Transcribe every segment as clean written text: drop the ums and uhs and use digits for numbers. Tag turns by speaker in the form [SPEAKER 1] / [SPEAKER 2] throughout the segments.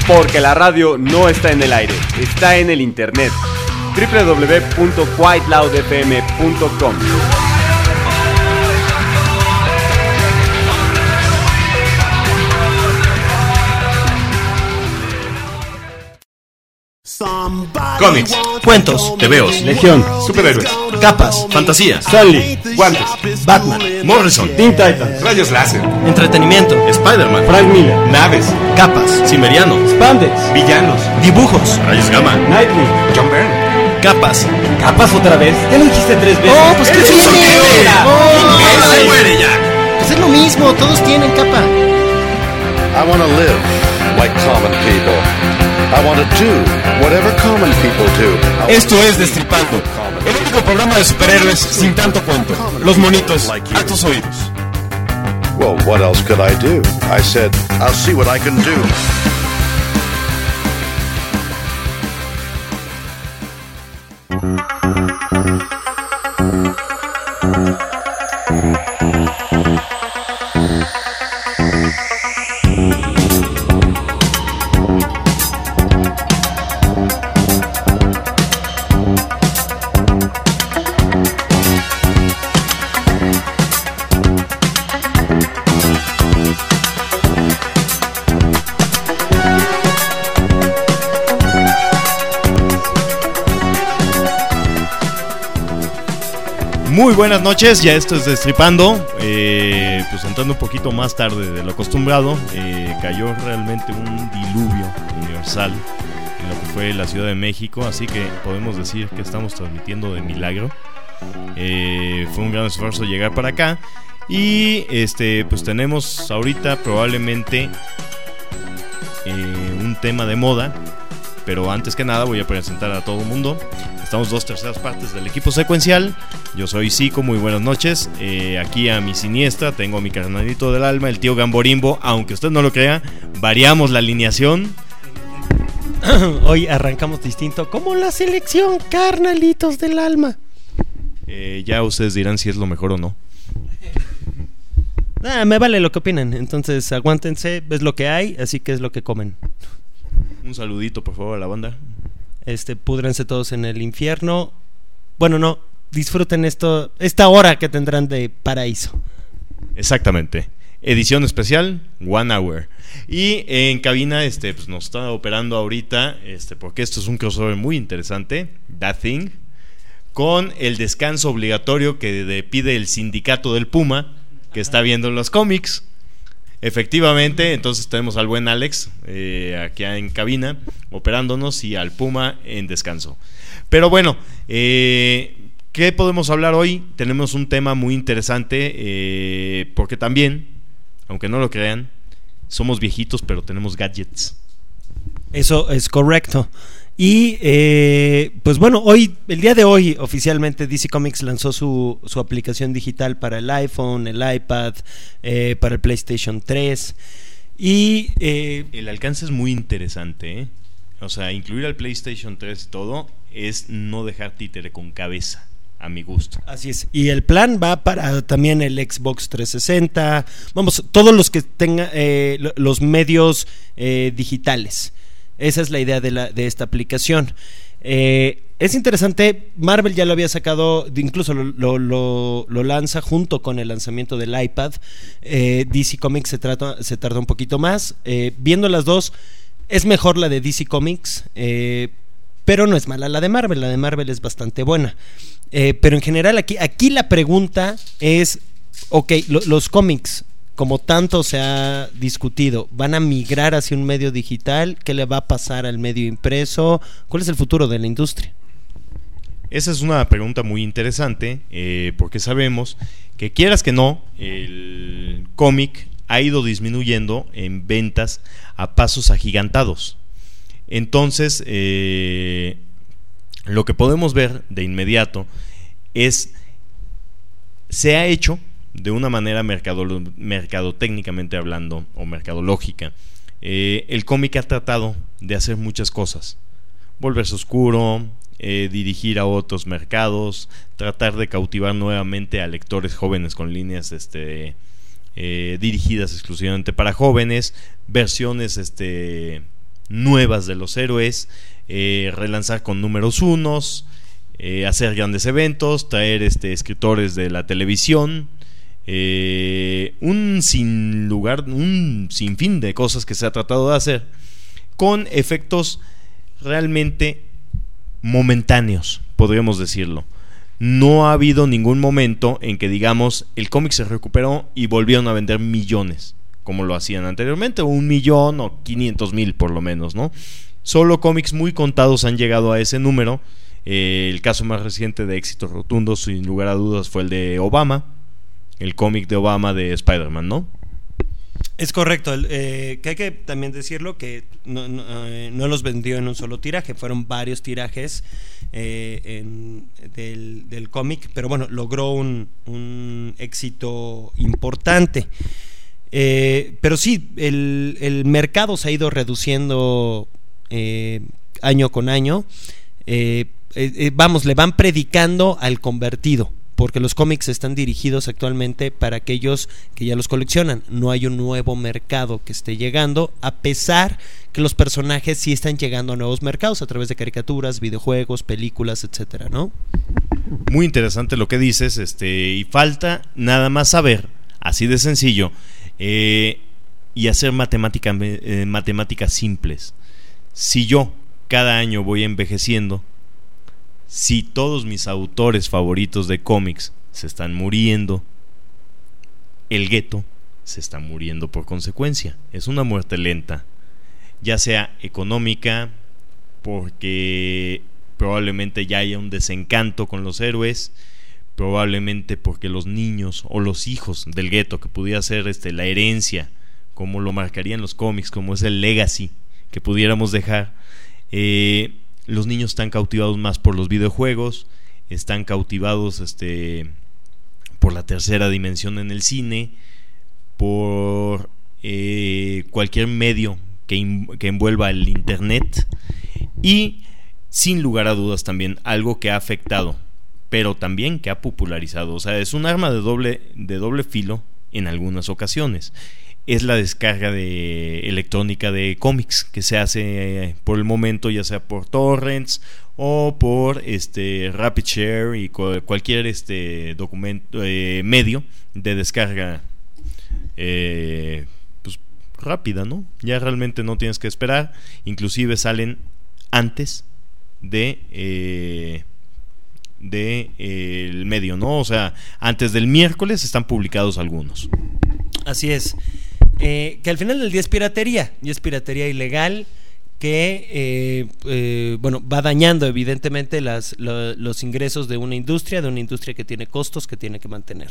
[SPEAKER 1] Porque la radio no está en el aire, está en el internet. www.quiteloudfm.com.
[SPEAKER 2] Cómics, cuentos, tebeos,
[SPEAKER 1] Legión,
[SPEAKER 2] superhéroes, capas, fantasía,
[SPEAKER 1] Stanley,
[SPEAKER 2] guantes,
[SPEAKER 3] Batman,
[SPEAKER 2] Morrison,
[SPEAKER 1] Teen Titans,
[SPEAKER 2] rayos láser,
[SPEAKER 3] entretenimiento,
[SPEAKER 2] Spider-Man,
[SPEAKER 1] Frank Miller,
[SPEAKER 2] naves,
[SPEAKER 3] capas,
[SPEAKER 2] Cimmeriano,
[SPEAKER 1] Spandex,
[SPEAKER 2] villanos,
[SPEAKER 3] dibujos,
[SPEAKER 2] rayos gamma,
[SPEAKER 1] Nightwing.
[SPEAKER 2] John Byrne,
[SPEAKER 3] capas.
[SPEAKER 1] ¿Capas otra vez? Ya lo dijiste 3 veces.
[SPEAKER 3] Oh, pues que sí.
[SPEAKER 2] ¡Se muere ya!
[SPEAKER 3] Pues es lo mismo, todos tienen capa.
[SPEAKER 4] I want to live like common people. I want to do whatever common people do.
[SPEAKER 2] Esto es Destripando, el único programa de superhéroes sin tanto cuento. Los monitos a tus oídos.
[SPEAKER 4] Well, what else could I do? I said, I'll see what I can do.
[SPEAKER 2] Muy buenas noches, ya esto es Destripando, pues entrando un poquito más tarde de lo acostumbrado, cayó realmente un diluvio universal en lo que fue la Ciudad de México, así que podemos decir que estamos transmitiendo de milagro. Fue un gran esfuerzo llegar para acá y pues tenemos ahorita probablemente un tema de moda, pero antes que nada voy a presentar a todo el mundo. Estamos 2/3 partes del equipo secuencial. Yo soy Zico, muy buenas noches. Aquí a mi siniestra tengo a mi carnalito del alma, el tío Gamborimbo. Aunque usted no lo crea, variamos la alineación.
[SPEAKER 3] Hoy arrancamos distinto, como la selección, carnalitos del alma.
[SPEAKER 2] Ya ustedes dirán si es lo mejor o no.
[SPEAKER 3] Me vale lo que opinan, entonces aguántense, es lo que hay, así que es lo que comen.
[SPEAKER 2] Un saludito por favor a la banda.
[SPEAKER 3] Púdrense todos en el infierno. Bueno, no, disfruten esta hora que tendrán de paraíso.
[SPEAKER 2] Exactamente. Edición especial, 1 hour. Y en cabina, pues nos está operando ahorita, porque esto es un crossover muy interesante, That Thing, con el descanso obligatorio que pide el sindicato del Puma, que está viendo los cómics. Efectivamente, entonces tenemos al buen Alex aquí en cabina operándonos y al Puma en descanso. Pero bueno, ¿qué podemos hablar hoy? Tenemos un tema muy interesante porque también, aunque no lo crean, somos viejitos pero tenemos gadgets.
[SPEAKER 3] Eso es correcto. Y pues bueno, el día de hoy oficialmente DC Comics lanzó su aplicación digital para el iPhone, el iPad, para el PlayStation 3 y
[SPEAKER 2] el alcance es muy interesante, O sea, incluir al PlayStation 3 y todo es no dejar títere con cabeza, a mi gusto.
[SPEAKER 3] Así es, y el plan va para también el Xbox 360, vamos, todos los que tengan los medios digitales. Esa es la idea de esta aplicación. Es interesante, Marvel ya lo había sacado, incluso lo lanza junto con el lanzamiento del iPad. DC Comics se tarda un poquito más. Viendo las dos, es mejor la de DC Comics, pero no es mala la de Marvel. La de Marvel es bastante buena. Pero en general aquí la pregunta es, ok, los cómics, como tanto se ha discutido, ¿van a migrar hacia un medio digital? ¿Qué le va a pasar al medio impreso? ¿Cuál es el futuro de la industria?
[SPEAKER 2] Esa es una pregunta muy interesante, porque sabemos que quieras que no, el cómic ha ido disminuyendo en ventas a pasos agigantados. Entonces, lo que podemos ver de inmediato es, se ha hecho de una manera mercadotécnicamente hablando o mercadológica. El cómic ha tratado de hacer muchas cosas: volverse oscuro, dirigir a otros mercados, tratar de cautivar nuevamente a lectores jóvenes con líneas dirigidas exclusivamente para jóvenes, versiones nuevas de los héroes, relanzar con números unos, hacer grandes eventos, traer escritores de la televisión, un sinfín de cosas que se ha tratado de hacer con efectos realmente momentáneos, podríamos decirlo. No ha habido ningún momento en que digamos el cómic se recuperó y volvieron a vender millones como lo hacían anteriormente, o 1 millón o 500,000 por lo menos, ¿no? Solo cómics muy contados han llegado a ese número. El caso más reciente de éxito rotundo, sin lugar a dudas, fue el de Obama, el cómic de Obama de Spider-Man, ¿no?
[SPEAKER 3] Es correcto, que hay que también decirlo que no los vendió en un solo tiraje, fueron varios tirajes del cómic, pero bueno, logró un éxito importante. Pero sí, el mercado se ha ido reduciendo año con año. Vamos, le van predicando al convertido, porque los cómics están dirigidos actualmente para aquellos que ya los coleccionan. No hay un nuevo mercado que esté llegando, a pesar que los personajes sí están llegando a nuevos mercados a través de caricaturas, videojuegos, películas, etcétera, ¿no?
[SPEAKER 2] Muy interesante lo que dices, y falta nada más saber, así de sencillo, y hacer matemáticas simples. Si yo cada año voy envejeciendo, si todos mis autores favoritos de cómics se están muriendo, el gueto se está muriendo por consecuencia. Es una muerte lenta, ya sea económica, porque probablemente ya haya un desencanto con los héroes, probablemente porque los niños o los hijos del gueto, que pudiera ser la herencia, como lo marcarían los cómics, como es el legacy que pudiéramos dejar, los niños están cautivados más por los videojuegos, están cautivados por la tercera dimensión en el cine, por cualquier medio que envuelva el internet, y sin lugar a dudas también algo que ha afectado, pero también que ha popularizado, o sea, es un arma de doble filo en algunas ocasiones. Es la descarga electrónica de cómics que se hace por el momento, ya sea por torrents o por Rapid Share y cualquier documento medio de descarga pues rápida, ¿no? Ya realmente no tienes que esperar, inclusive salen antes de el medio, ¿no? O sea, antes del miércoles están publicados algunos.
[SPEAKER 3] Así es. Que al final del día es piratería, y es piratería ilegal que bueno, va dañando evidentemente los ingresos de una industria que tiene costos que tiene que mantener.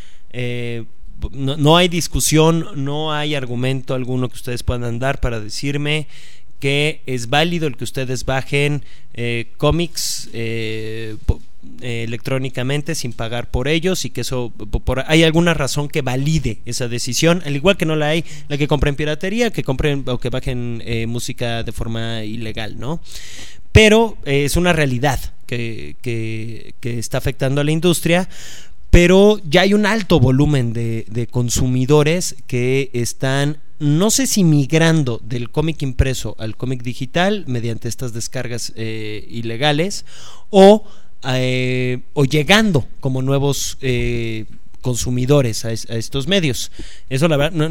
[SPEAKER 3] No hay discusión, no hay argumento alguno que ustedes puedan dar para decirme que es válido el que ustedes bajen cómics electrónicamente sin pagar por ellos, y que eso hay alguna razón que valide esa decisión, al igual que no la hay la que compren piratería, que compren o que bajen música de forma ilegal, ¿no? Pero es una realidad que está afectando a la industria. Pero ya hay un alto volumen de consumidores que están, no sé si migrando del cómic impreso al cómic digital mediante estas descargas ilegales, o llegando como nuevos consumidores a estos medios. Eso la verdad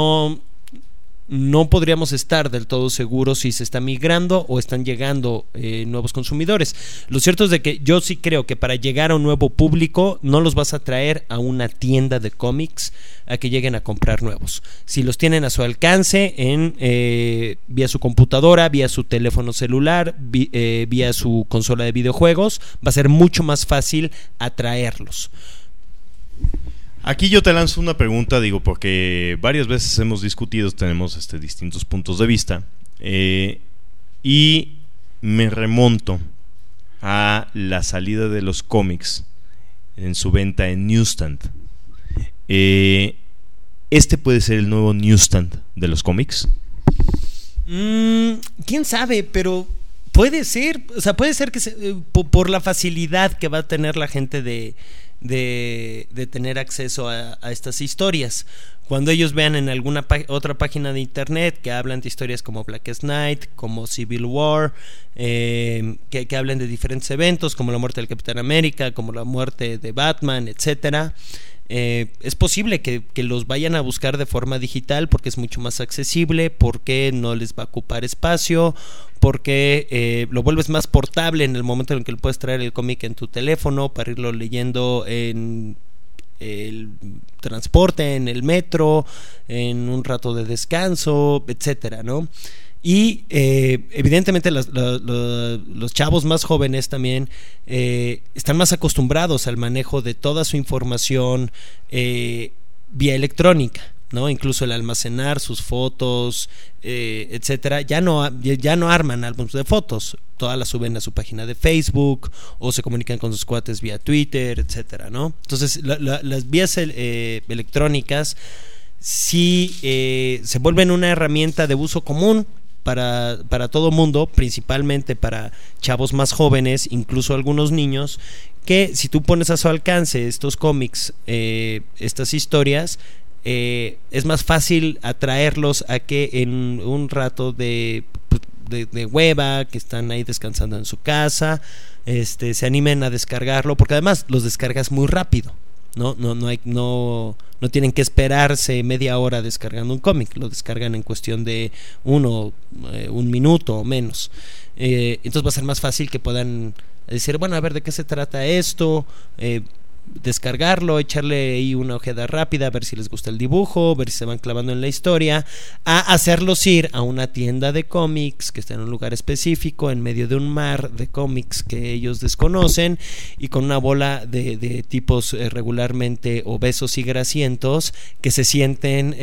[SPEAKER 3] no podríamos estar del todo seguros si se está migrando o están llegando nuevos consumidores. Lo cierto es de que yo sí creo que para llegar a un nuevo público no los vas a traer a una tienda de cómics a que lleguen a comprar nuevos. Si los tienen a su alcance vía su computadora, vía su teléfono celular, vía su consola de videojuegos, va a ser mucho más fácil atraerlos.
[SPEAKER 2] Aquí yo te lanzo una pregunta, porque varias veces hemos discutido, tenemos distintos puntos de vista, y me remonto a la salida de los cómics en su venta en Newsstand. ¿Puede ser el nuevo Newsstand de los cómics?
[SPEAKER 3] ¿Quién sabe? Pero puede ser, o sea, puede ser que por la facilidad que va a tener la gente de de tener acceso a estas historias. Cuando ellos vean en alguna otra página de internet que hablan de historias como Blackest Night, como Civil War, que hablen de diferentes eventos como la muerte del Capitán América, como la muerte de Batman, etcétera, es posible que los vayan a buscar de forma digital porque es mucho más accesible, porque no les va a ocupar espacio, porque lo vuelves más portable en el momento en que lo puedes traer el cómic en tu teléfono para irlo leyendo en el transporte, en el metro, en un rato de descanso, etcétera, ¿no? Y evidentemente los chavos más jóvenes también están más acostumbrados al manejo de toda su información vía electrónica, ¿no? Incluso el almacenar sus fotos, etcétera. Ya no arman álbumes de fotos, todas las suben a su página de Facebook o se comunican con sus cuates vía Twitter, etcétera, ¿no? Entonces las vías electrónicas sí se vuelven una herramienta de uso común para todo mundo, principalmente para chavos más jóvenes, incluso algunos niños, que si tú pones a su alcance estos cómics, estas historias, es más fácil atraerlos a que en un rato de hueva, que están ahí descansando en su casa, se animen a descargarlo, porque además los descargas muy rápido. No tienen que esperarse media hora descargando un cómic, lo descargan en cuestión de un minuto o menos. Entonces va a ser más fácil que puedan decir, bueno, a ver de qué se trata esto, descargarlo, echarle ahí una ojeada rápida, a ver si les gusta el dibujo, ver si se van clavando en la historia, a hacerlos ir a una tienda de cómics que está en un lugar específico, en medio de un mar de cómics que ellos desconocen, y con una bola de tipos regularmente obesos y grasientos que se sienten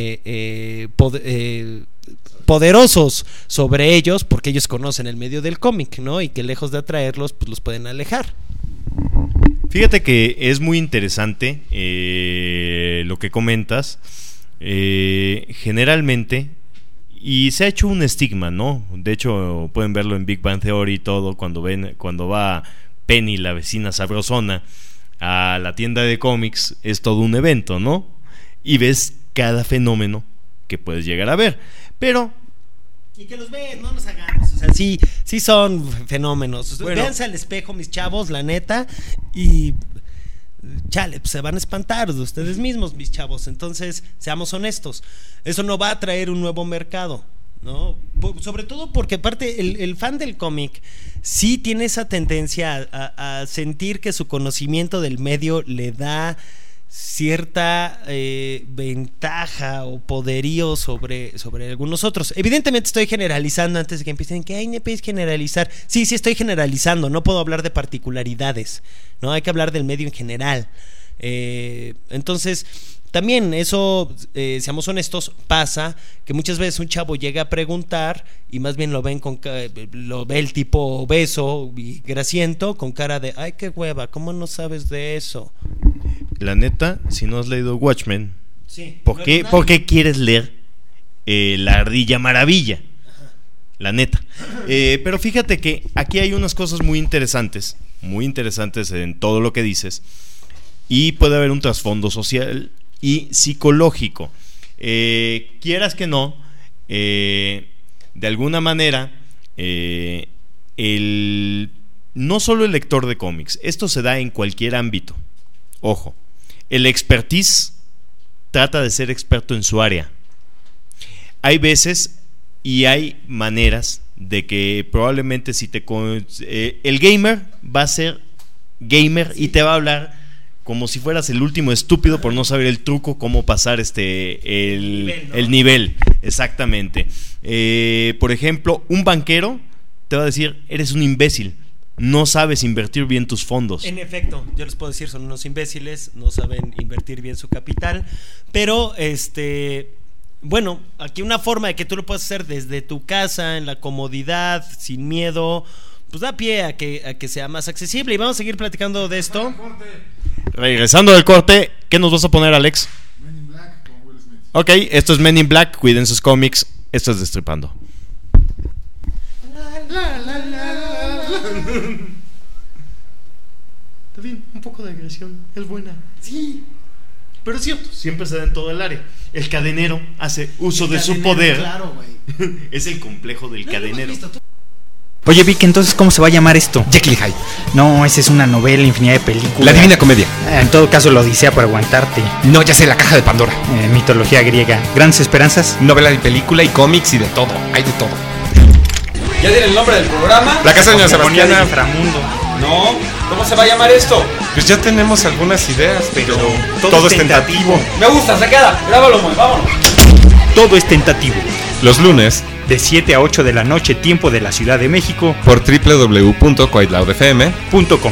[SPEAKER 3] poderosos sobre ellos porque ellos conocen el medio del cómic, ¿no? Y que lejos de atraerlos, pues los pueden alejar.
[SPEAKER 2] Fíjate que es muy interesante lo que comentas. Generalmente, y se ha hecho un estigma, ¿no? De hecho, pueden verlo en Big Bang Theory y todo, cuando va Penny, la vecina sabrosona, a la tienda de cómics, es todo un evento, ¿no? Y ves cada fenómeno que puedes llegar a ver. Pero
[SPEAKER 3] y que los ves, no nos hagamos, o sea, sí son fenómenos. Bueno, véanse al espejo, mis chavos, la neta, y chale, pues se van a espantar de ustedes mismos, mis chavos. Entonces, seamos honestos, eso no va a traer un nuevo mercado, ¿no? Sobre todo porque aparte el fan del cómic sí tiene esa tendencia a sentir que su conocimiento del medio le da cierta ventaja o poderío sobre algunos otros. Evidentemente estoy generalizando antes de que empiecen que ay, no puedes generalizar. Sí estoy generalizando, no puedo hablar de particularidades, ¿no? Hay que hablar del medio en general. Entonces también eso, seamos honestos, pasa que muchas veces un chavo llega a preguntar y más bien lo ve el tipo obeso y grasiento con cara de ay, qué hueva, ¿cómo no sabes de eso?
[SPEAKER 2] La neta, si no has leído Watchmen,
[SPEAKER 3] sí,
[SPEAKER 2] ¿por qué quieres leer La Ardilla Maravilla? Ajá. La neta. Pero fíjate que aquí hay unas cosas muy interesantes en todo lo que dices, y puede haber un trasfondo social y psicológico. Quieras que no, de alguna manera, no solo el lector de cómics, esto se da en cualquier ámbito. Ojo, el expertise trata de ser experto en su área. Hay veces y hay maneras de que probablemente si el gamer va a ser gamer, sí, y te va a hablar como si fueras el último estúpido por no saber el truco, cómo pasar el nivel. Exactamente. Por ejemplo, un banquero te va a decir, eres un imbécil, no sabes invertir bien tus fondos.
[SPEAKER 3] En efecto, yo les puedo decir, son unos imbéciles, no saben invertir bien su capital, pero bueno, aquí una forma de que tú lo puedas hacer desde tu casa, en la comodidad, sin miedo, pues da pie a que sea más accesible. Y vamos a seguir platicando de esto.
[SPEAKER 2] Regresando del corte, ¿qué nos vas a poner, Alex?
[SPEAKER 5] Men in Black con Will Smith.
[SPEAKER 2] Ok, esto es Men in Black, cuiden sus cómics, esto es Destripando.
[SPEAKER 5] Está bien, un
[SPEAKER 2] poco de agresión, es buena. Sí. Pero es cierto, siempre se da en todo el área. El cadenero hace uso de su poder.
[SPEAKER 3] Claro, güey.
[SPEAKER 2] Es el complejo del cadenero.
[SPEAKER 6] Oye, Vic, entonces, ¿cómo se va a llamar esto? Jekyll y Hyde. No, esa es una novela, infinidad de películas.
[SPEAKER 7] La Divina Comedia.
[SPEAKER 6] En todo caso, la Odisea por aguantarte.
[SPEAKER 7] No, ya sé, La Caja de Pandora.
[SPEAKER 6] Mitología griega. Grandes esperanzas.
[SPEAKER 7] Novela y película y cómics y de todo. Hay de todo.
[SPEAKER 8] ¿Ya tiene el nombre del programa?
[SPEAKER 7] La Casa de Doña
[SPEAKER 6] Sebastián
[SPEAKER 7] Sebastiana.
[SPEAKER 6] Inframundo.
[SPEAKER 8] No. ¿Cómo se va a llamar esto?
[SPEAKER 7] Pues ya tenemos algunas ideas, pero todo es tentativo.
[SPEAKER 8] Me gusta, se queda. Grábalo, muy, vámonos.
[SPEAKER 6] Todo es tentativo.
[SPEAKER 7] Los lunes,
[SPEAKER 6] De 7 a 8 de la noche, tiempo de la Ciudad de México.
[SPEAKER 7] por www.quaitlaudfm.com.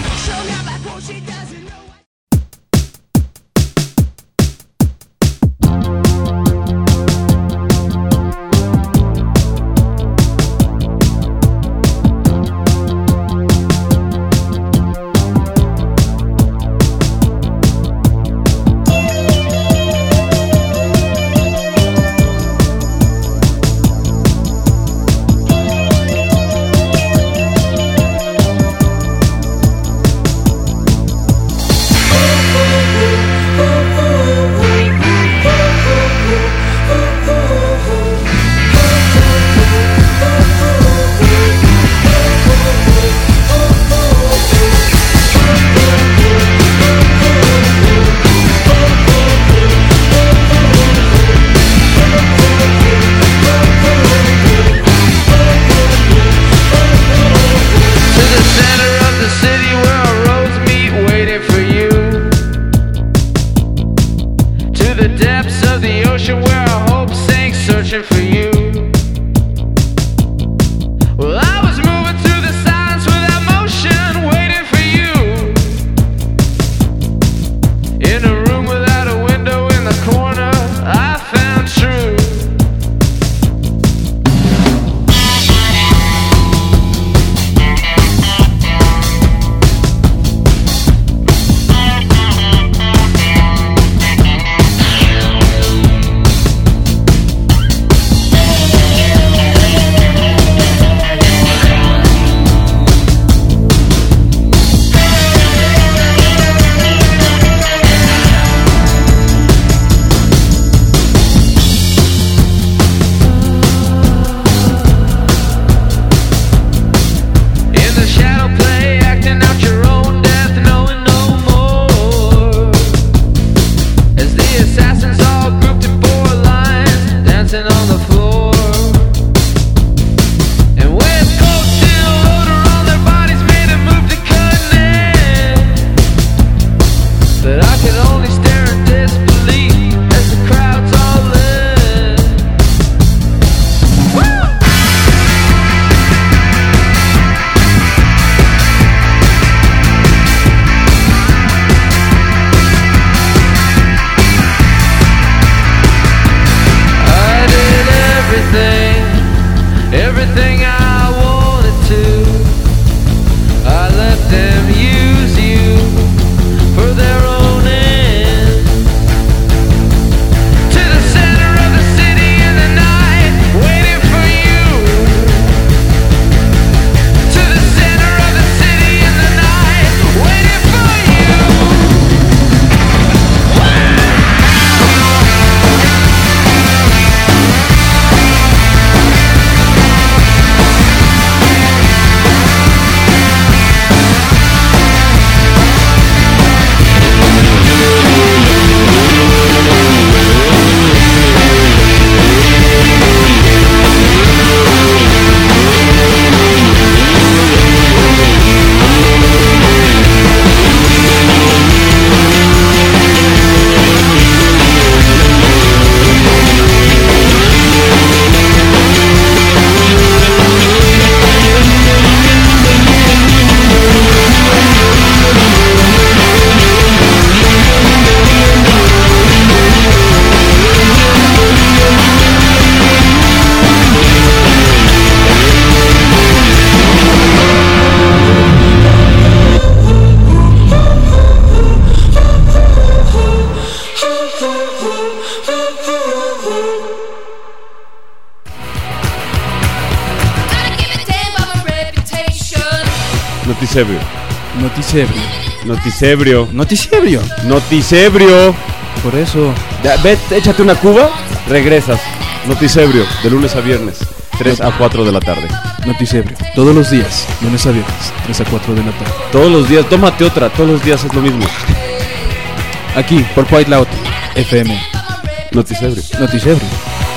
[SPEAKER 1] Noticiebrio.
[SPEAKER 9] Noticiebrio.
[SPEAKER 1] Noticebrio.
[SPEAKER 9] Noticebrio. Por eso.
[SPEAKER 1] Ya, ve, échate una cuba, regresas. Noticebrio, de lunes a viernes, 3 a 4 de la tarde.
[SPEAKER 9] Noticebrio. Todos los días, lunes a viernes, 3 a 4 de la tarde.
[SPEAKER 1] Todos los días, tómate otra, todos los días es lo mismo.
[SPEAKER 9] Aquí, por Quite Loud FM.
[SPEAKER 1] Noticebrio.
[SPEAKER 9] Noticebrio.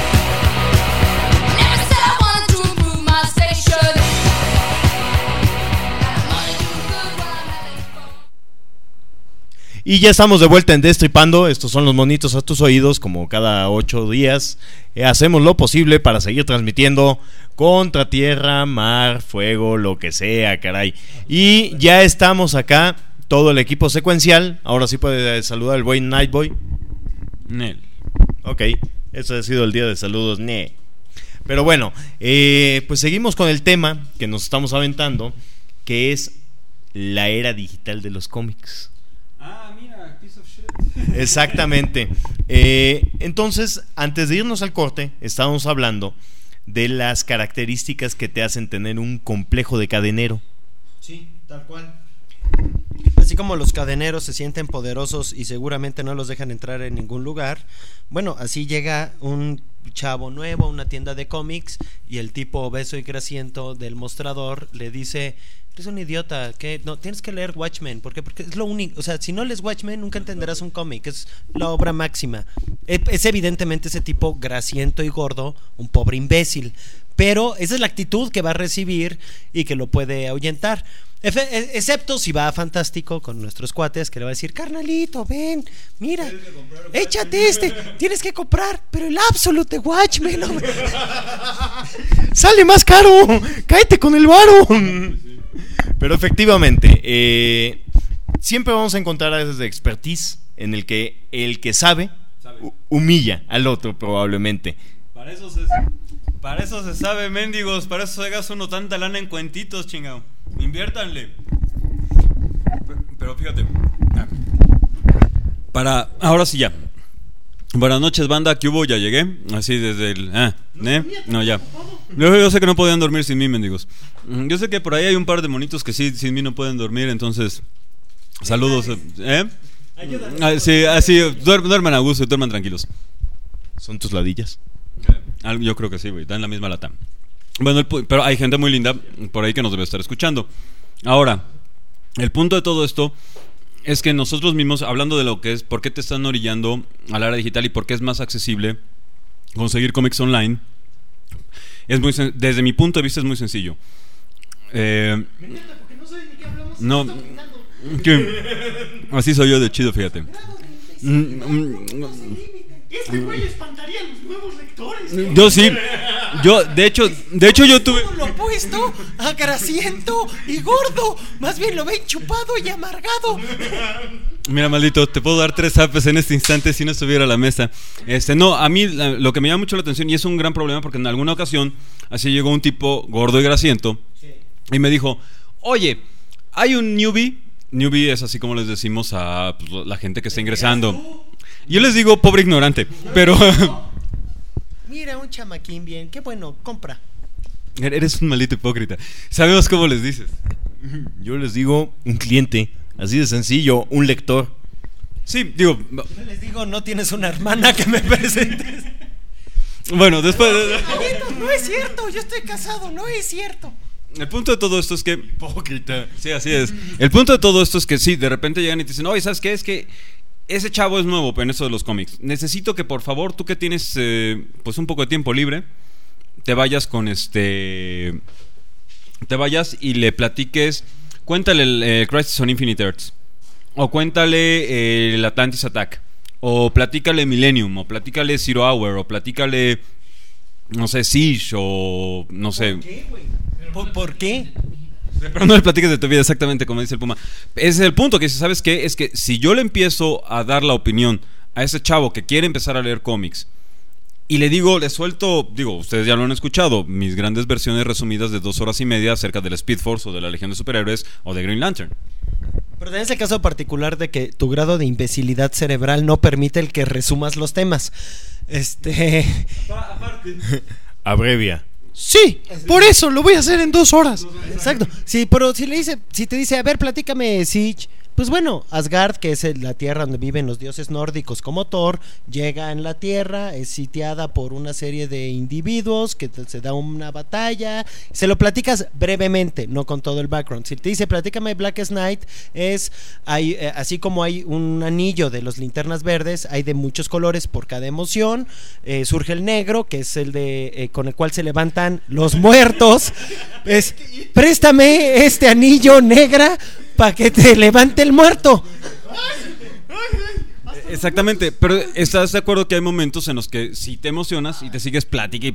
[SPEAKER 2] Y ya estamos de vuelta en Destripando. Estos son los monitos a tus oídos, como cada 8 días. Hacemos lo posible para seguir transmitiendo contra tierra, mar, fuego, lo que sea, caray. Y ya estamos acá, todo el equipo secuencial. Ahora sí puede saludar el buen Nightboy.
[SPEAKER 10] Nel.
[SPEAKER 2] Ok, eso ha sido el día de saludos, ne. Pero bueno, pues seguimos con el tema que nos estamos aventando, que es la era digital de los cómics.
[SPEAKER 10] Ah, mira, piece of shit.
[SPEAKER 2] Exactamente. Entonces, antes de irnos al corte, estábamos hablando de las características que te hacen tener un complejo de cadenero.
[SPEAKER 3] Sí, tal cual. Así como los cadeneros se sienten poderosos y seguramente no los dejan entrar en ningún lugar, bueno, así llega un chavo nuevo a una tienda de cómics y el tipo obeso y grasiento del mostrador le dice: eres un idiota, que no tienes que leer Watchmen, porque es lo único, o sea, si no lees Watchmen nunca entenderás un cómic, es la obra máxima. Es evidentemente ese tipo grasiento y gordo, un pobre imbécil, pero esa es la actitud que va a recibir y que lo puede ahuyentar. Excepto si va a Fantástico con nuestros cuates, que le va a decir: carnalito, ven, mira, échate tienes que comprar, pero el Absolute de Watchmen, ¿no?
[SPEAKER 2] ¡Sale más caro! ¡Cáete con el varo! Pero efectivamente, siempre vamos a encontrar áreas de expertise en el que sabe humilla al otro, probablemente.
[SPEAKER 10] Para eso se sabe, mendigos. Para eso se gasta uno tanta lana en cuentitos, chingado. Inviértanle. Pero fíjate. Ahora sí ya. Buenas noches, banda. ¿Qué hubo? Ya llegué. Así desde el... No, ya. Yo sé que no podían dormir sin mí, mendigos. Yo sé que por ahí hay un par de monitos que sí, sin mí no pueden dormir. Entonces, saludos. Sí, así, duerman a gusto y duerman tranquilos.
[SPEAKER 2] ¿Son tus ladillas?
[SPEAKER 10] Yo creo que sí, güey. Dan la misma lata. Bueno, pero hay gente muy linda por ahí que nos debe estar escuchando. Ahora, el punto de todo esto es que nosotros mismos, hablando de lo que es por qué te están orillando a la era digital y por qué es más accesible conseguir cómics online, desde mi punto de vista es muy sencillo. No, así soy yo de chido, fíjate.
[SPEAKER 3] Este güey espantaría a los nuevos lectores.
[SPEAKER 10] Yo sí. De hecho yo tuve
[SPEAKER 3] lo opuesto a grasiento y gordo. Más bien lo ven chupado y amargado.
[SPEAKER 10] Mira, maldito, te puedo dar 3 apes en este instante si no estuviera a la mesa. No, a mí lo que me llama mucho la atención, y es un gran problema, porque en alguna ocasión así llegó un tipo gordo y grasiento, sí, y me dijo: oye, hay un newbie. Newbie es así como les decimos a la gente que está ingresando. Yo les digo pobre ignorante, pero...
[SPEAKER 3] Mira, un chamaquín bien, qué bueno, compra.
[SPEAKER 10] Eres un maldito hipócrita. Sabemos cómo les dices.
[SPEAKER 2] Yo les digo un cliente, así de sencillo, un lector.
[SPEAKER 10] Sí, digo...
[SPEAKER 3] Yo les digo: no tienes una hermana que me presentes.
[SPEAKER 10] Bueno, después...
[SPEAKER 3] No es cierto, yo estoy casado, no es cierto.
[SPEAKER 10] El punto de todo esto es que... Hipócrita. Sí, así es. El punto de todo esto es que sí, de repente llegan y te dicen: oye, ¿sabes qué? Es que ese chavo es nuevo en eso de los cómics. Necesito que por favor, tú que tienes pues un poco de tiempo libre, te vayas con te vayas y le platiques. Cuéntale el Crisis on Infinite Earths, o cuéntale el Atlantis Attack, o platícale Millennium, o platícale Zero Hour, o platícale, no sé, Siege, o no sé.
[SPEAKER 3] ¿Por qué, güey? ¿Por qué?
[SPEAKER 10] Pero no le platiques de tu vida, exactamente como dice el Puma. Ese es el punto, que ¿sabes qué? Es que si yo le empiezo a dar la opinión a ese chavo que quiere empezar a leer cómics y le suelto, ustedes ya lo han escuchado, mis grandes versiones resumidas de 2 horas y media acerca del Speed Force o de la Legión de Superhéroes o de Green Lantern.
[SPEAKER 3] Pero tenés el caso particular de que tu grado de imbecilidad cerebral no permite el que resumas los temas.
[SPEAKER 2] Abrevia.
[SPEAKER 3] Sí, por eso lo voy a hacer en 2 horas. Exacto. Sí, pero si te dice: a ver, platícame Siege, pues bueno, Asgard, que es la tierra donde viven los dioses nórdicos como Thor, llega en la tierra, es sitiada por una serie de individuos, que se da una batalla, se lo platicas brevemente, no con todo el background. Si te dice, platícame Blackest Night, así como hay un anillo de los linternas verdes, hay de muchos colores por cada emoción, surge el negro, que es el de con el cual se levantan los muertos, préstame este anillo negra para que te levante el muerto.
[SPEAKER 10] Exactamente, pero estás de acuerdo que hay momentos en los que si te emocionas y te sigues platique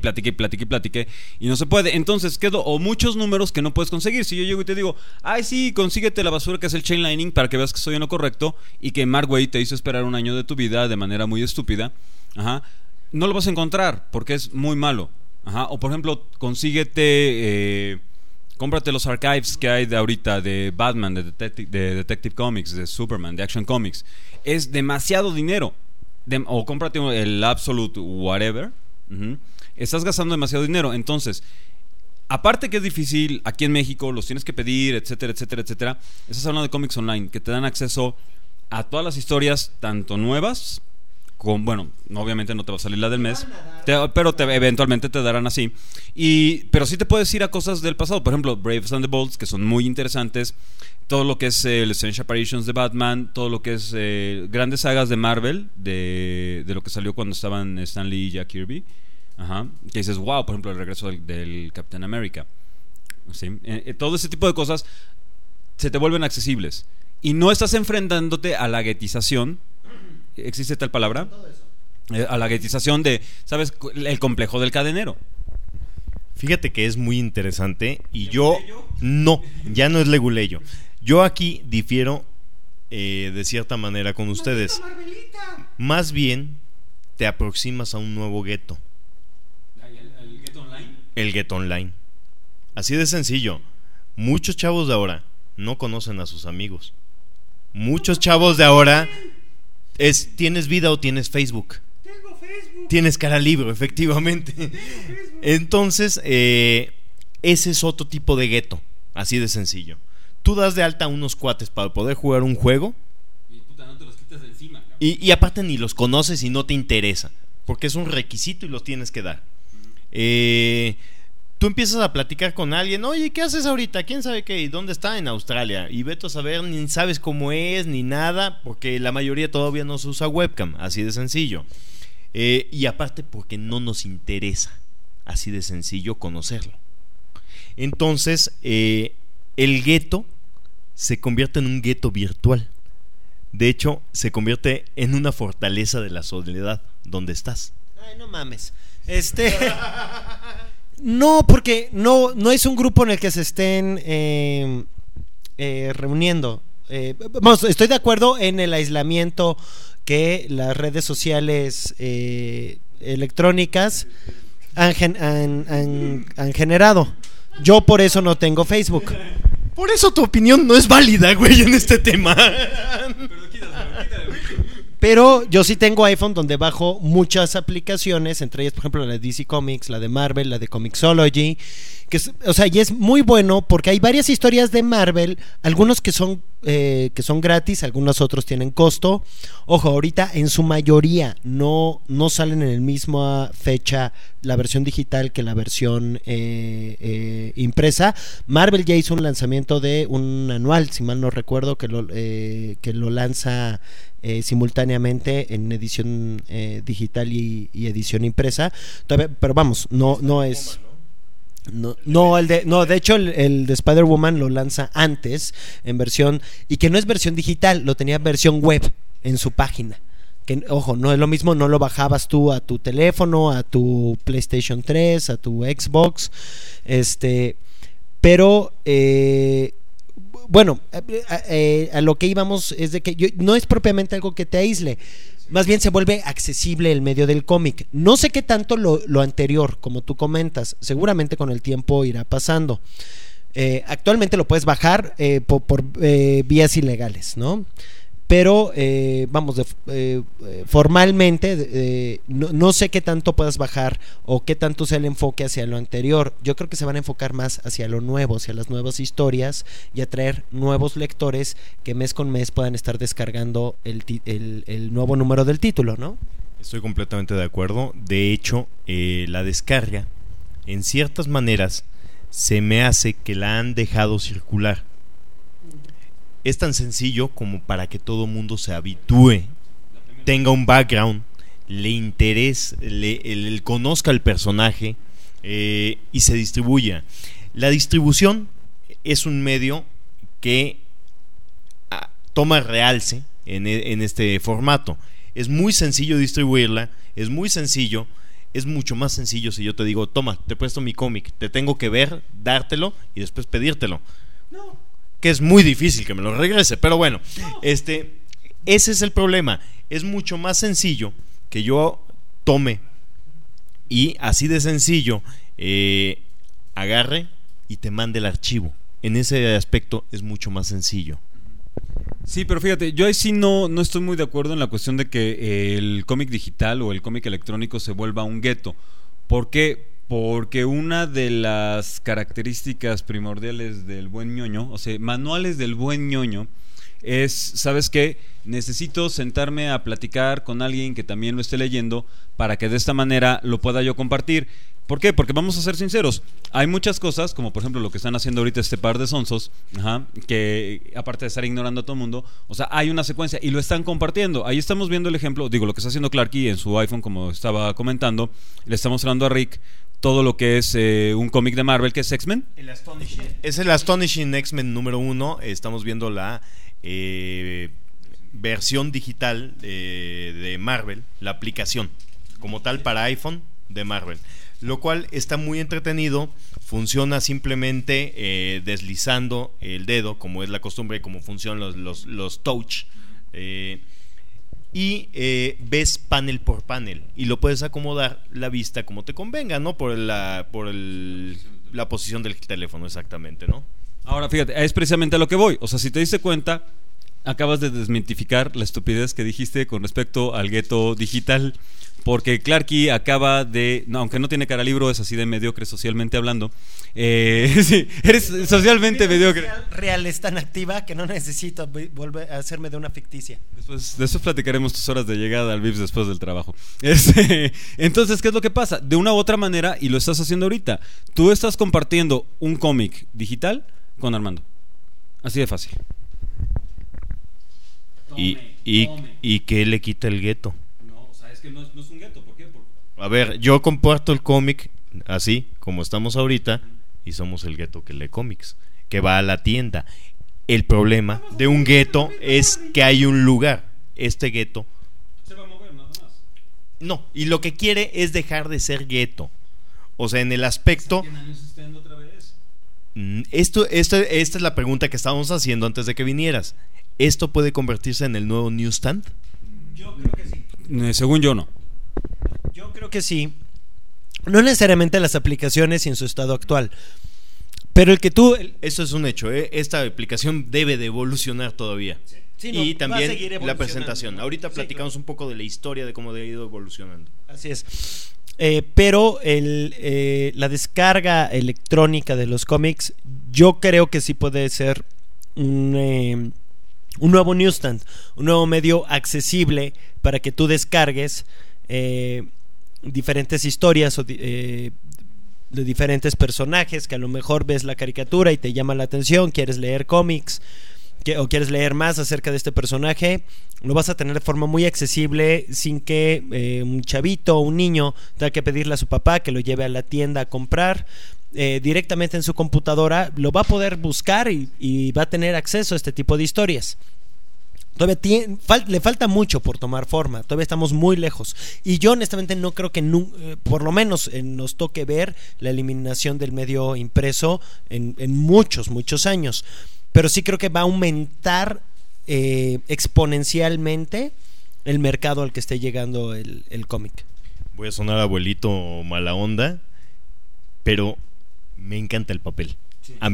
[SPEAKER 10] y no se puede. Entonces quedo o muchos números que no puedes conseguir. Si yo llego y te digo, ay sí, consíguete la basura que es el chain lightning para que veas que estoy en lo correcto y que Mark Waid te hizo esperar un año de tu vida de manera muy estúpida, no lo vas a encontrar porque es muy malo. O por ejemplo, consíguete... cómprate los archives que hay de ahorita de Batman, de Detective Comics, de Superman, de Action Comics. Es demasiado dinero. O cómprate el Absolute Whatever. Estás gastando demasiado dinero. Entonces, aparte que es difícil, aquí en México los tienes que pedir, etcétera. Estás hablando de Comics Online, que te dan acceso a todas las historias, tanto nuevas, bueno, obviamente no te va a salir la del mes, pero eventualmente te darán así. Pero sí te puedes ir a cosas del pasado. Por ejemplo, Brave Thunderbolts, que son muy interesantes. Todo lo que es el Strange Apparitions de Batman, todo lo que es grandes sagas de Marvel, de lo que salió cuando estaban Stan Lee y Jack Kirby. Que dices, wow, por ejemplo, el regreso del Captain America. ¿Sí? Todo ese tipo de cosas se te vuelven accesibles. Y no estás enfrentándote a la guetización. ¿Existe tal palabra? A la guetización de, ¿sabes? El complejo del cadenero.
[SPEAKER 2] Fíjate que es muy interesante. Y yo ya no es leguleyo. Yo aquí difiero de cierta manera con ustedes. Más bien te aproximas a un nuevo gueto.
[SPEAKER 10] ¿El gueto online?
[SPEAKER 2] El gueto online. Así de sencillo. Muchos chavos de ahora no conocen a sus amigos. Muchos chavos de ahora ¿tienes vida o tienes Facebook?
[SPEAKER 5] Tengo Facebook.
[SPEAKER 2] Tienes cara libre, efectivamente. Entonces, ese es otro tipo de gueto. Así de sencillo. Tú das de alta a unos cuates para poder jugar un juego
[SPEAKER 10] y puta, no te los quitas de encima,
[SPEAKER 2] y aparte ni los conoces y no te interesa, porque es un requisito y los tienes que dar. Tú empiezas a platicar con alguien, oye, ¿qué haces ahorita? ¿Quién sabe qué? ¿Y dónde está? En Australia. Y vete a saber, ni sabes cómo es, ni nada, porque la mayoría todavía no se usa webcam, así de sencillo. Y aparte porque no nos interesa, así de sencillo, conocerlo. Entonces, el gueto se convierte en un gueto virtual. De hecho, se convierte en una fortaleza de la soledad, donde estás.
[SPEAKER 3] Ay, no mames. No, porque no es un grupo en el que se estén reuniendo. Vamos, estoy de acuerdo en el aislamiento que las redes sociales electrónicas han generado. Yo por eso no tengo Facebook.
[SPEAKER 2] Por eso tu opinión no es válida, güey, en este tema.
[SPEAKER 3] Pero yo sí tengo iPhone donde bajo muchas aplicaciones, entre ellas, por ejemplo, la de DC Comics, la de Marvel, la de Comixology, y es muy bueno porque hay varias historias de Marvel, algunos que son gratis, algunos otros tienen costo. Ojo, ahorita en su mayoría no salen en el misma fecha la versión digital que la versión impresa. Marvel ya hizo un lanzamiento de un anual, si mal no recuerdo, que lo lanza simultáneamente en edición digital y edición impresa. Pero vamos, no es... de hecho el de Spider-Woman lo lanza antes en versión, y que no es versión digital, lo tenía en versión web en su página. Que ojo, no es lo mismo, no lo bajabas tú a tu teléfono, a tu PlayStation 3, a tu Xbox, pero bueno, a lo que íbamos es de que no es propiamente algo que te aísle, más bien se vuelve accesible el medio del cómic. No sé qué tanto lo anterior, como tú comentas, seguramente con el tiempo irá pasando. Actualmente lo puedes bajar por vías ilegales, ¿no? pero vamos, formalmente no sé qué tanto puedas bajar o qué tanto sea el enfoque hacia lo anterior. Yo creo que se van a enfocar más hacia lo nuevo, hacia las nuevas historias y atraer nuevos lectores que mes con mes puedan estar descargando el nuevo número del título, ¿no?
[SPEAKER 2] Estoy completamente de acuerdo. De hecho, la descarga, en ciertas maneras, se me hace que la han dejado circular. Es tan sencillo como para que todo mundo se habitúe, tenga un background, le interese, le conozca el personaje y se distribuya. La distribución es un medio que toma realce en este formato. Es muy sencillo distribuirla, es muy sencillo. Es mucho más sencillo si yo te digo, toma, te presto mi cómic, te tengo que ver, dártelo y después pedírtelo. No. Que es muy difícil que me lo regrese, pero bueno, no. Ese es el problema. Es mucho más sencillo que yo tome y así de sencillo agarre y te mande el archivo. En ese aspecto es mucho más sencillo.
[SPEAKER 10] Sí, pero fíjate, yo ahí sí no estoy muy de acuerdo en la cuestión de que el cómic digital o el cómic electrónico se vuelva un gueto. ¿Por qué? Porque una de las características primordiales del buen ñoño, o sea, manuales del buen ñoño, es, ¿sabes qué? Necesito sentarme a platicar con alguien que también lo esté leyendo para que de esta manera lo pueda yo compartir. ¿Por qué? Porque vamos a ser sinceros, hay muchas cosas, como por ejemplo lo que están haciendo ahorita este par de sonsos, que aparte de estar ignorando a todo el mundo, o sea, hay una secuencia y lo están compartiendo. Ahí estamos viendo el ejemplo, digo, lo que está haciendo Clarky en su iPhone, como estaba comentando, le está mostrando a Rick todo lo que es un cómic de Marvel, que es X-Men.
[SPEAKER 2] Es el Astonishing X-Men número 1, estamos viendo la versión digital de Marvel, la aplicación como tal para iPhone de Marvel, lo cual está muy entretenido. Funciona simplemente deslizando el dedo, como es la costumbre, como funcionan los touch, y ves panel por panel y lo puedes acomodar la vista como te convenga, ¿no? Por la posición del teléfono, exactamente, ¿no?
[SPEAKER 10] Ahora fíjate, es precisamente a lo que voy. O sea, si te diste cuenta, acabas de desmitificar la estupidez que dijiste con respecto al gueto digital, porque Clarky acaba de, no, aunque no tiene cara libro, es así de mediocre socialmente hablando. Sí, eres socialmente mediocre.
[SPEAKER 3] Real es tan activa que no necesito volver a hacerme de una ficticia.
[SPEAKER 10] Después platicaremos tus horas de llegada al VIPS después del trabajo. Entonces, ¿qué es lo que pasa? De una u otra manera, y lo estás haciendo ahorita, tú estás compartiendo un cómic digital con Armando. Así de fácil.
[SPEAKER 2] ¿Y qué le quita el gueto?
[SPEAKER 10] No, o sea, es que no es un gueto. ¿Por qué?
[SPEAKER 2] A ver, yo comparto el cómic así como estamos ahorita y somos el gueto que lee cómics, que va a la tienda. El problema de un gueto es que hay un lugar. Este gueto
[SPEAKER 10] se va a mover nada más.
[SPEAKER 2] No, y lo que quiere es dejar de ser gueto. O sea, en el aspecto. Esta es la pregunta que estábamos haciendo antes de que vinieras. ¿Esto puede convertirse en el nuevo newsstand?
[SPEAKER 3] Yo creo que sí.
[SPEAKER 10] Según yo, no.
[SPEAKER 3] Yo creo que sí. No necesariamente las aplicaciones y en su estado actual, pero el que tú...
[SPEAKER 2] Eso es un hecho, ¿eh? Esta aplicación debe de evolucionar todavía. Sí. Sí, no, y también la presentación. Ahorita platicamos un poco de la historia de cómo ha ido evolucionando.
[SPEAKER 3] Así es. Pero la descarga electrónica de los cómics, yo creo que sí puede ser un nuevo newsstand, un nuevo medio accesible para que tú descargues diferentes historias o de diferentes personajes, que a lo mejor ves la caricatura y te llama la atención, quieres leer cómics o quieres leer más acerca de este personaje, lo vas a tener de forma muy accesible sin que un chavito o un niño tenga que pedirle a su papá que lo lleve a la tienda a comprar. Directamente en su computadora lo va a poder buscar y va a tener acceso a este tipo de historias. Todavía le falta mucho por tomar forma, todavía estamos muy lejos, y yo honestamente no creo que por lo menos nos toque ver la eliminación del medio impreso en muchos años, pero sí creo que va a aumentar exponencialmente el mercado al que esté llegando el cómic.
[SPEAKER 2] Voy a sonar abuelito mala onda, pero me encanta el papel. Sí. A mí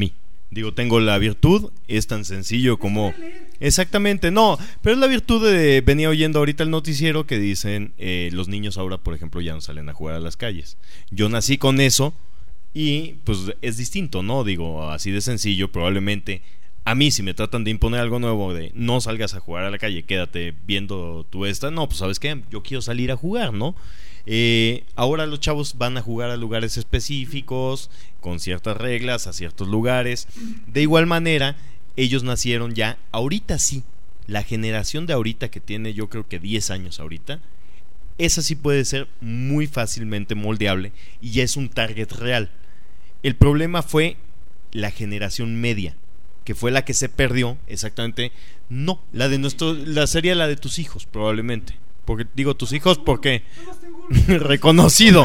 [SPEAKER 2] Digo, tengo la virtud, es tan sencillo como... Exactamente, no, pero es la virtud de... Venía oyendo ahorita el noticiero que dicen los niños ahora, por ejemplo, ya no salen a jugar a las calles. Yo nací con eso y pues es distinto, ¿no? Digo, así de sencillo, probablemente a mí si me tratan de imponer algo nuevo de no salgas a jugar a la calle, quédate viendo tu no, pues ¿sabes qué? Yo quiero salir a jugar, ¿no? Ahora los chavos van a jugar a lugares específicos, con ciertas reglas, a ciertos lugares. De igual manera, ellos nacieron ya, ahorita sí, la generación de ahorita que tiene yo creo que 10 años ahorita, esa sí puede ser muy fácilmente moldeable y ya es un target real. El problema fue la generación media, que fue la que se perdió, exactamente. No, la sería la de tus hijos probablemente. Porque digo tus hijos porque reconocido.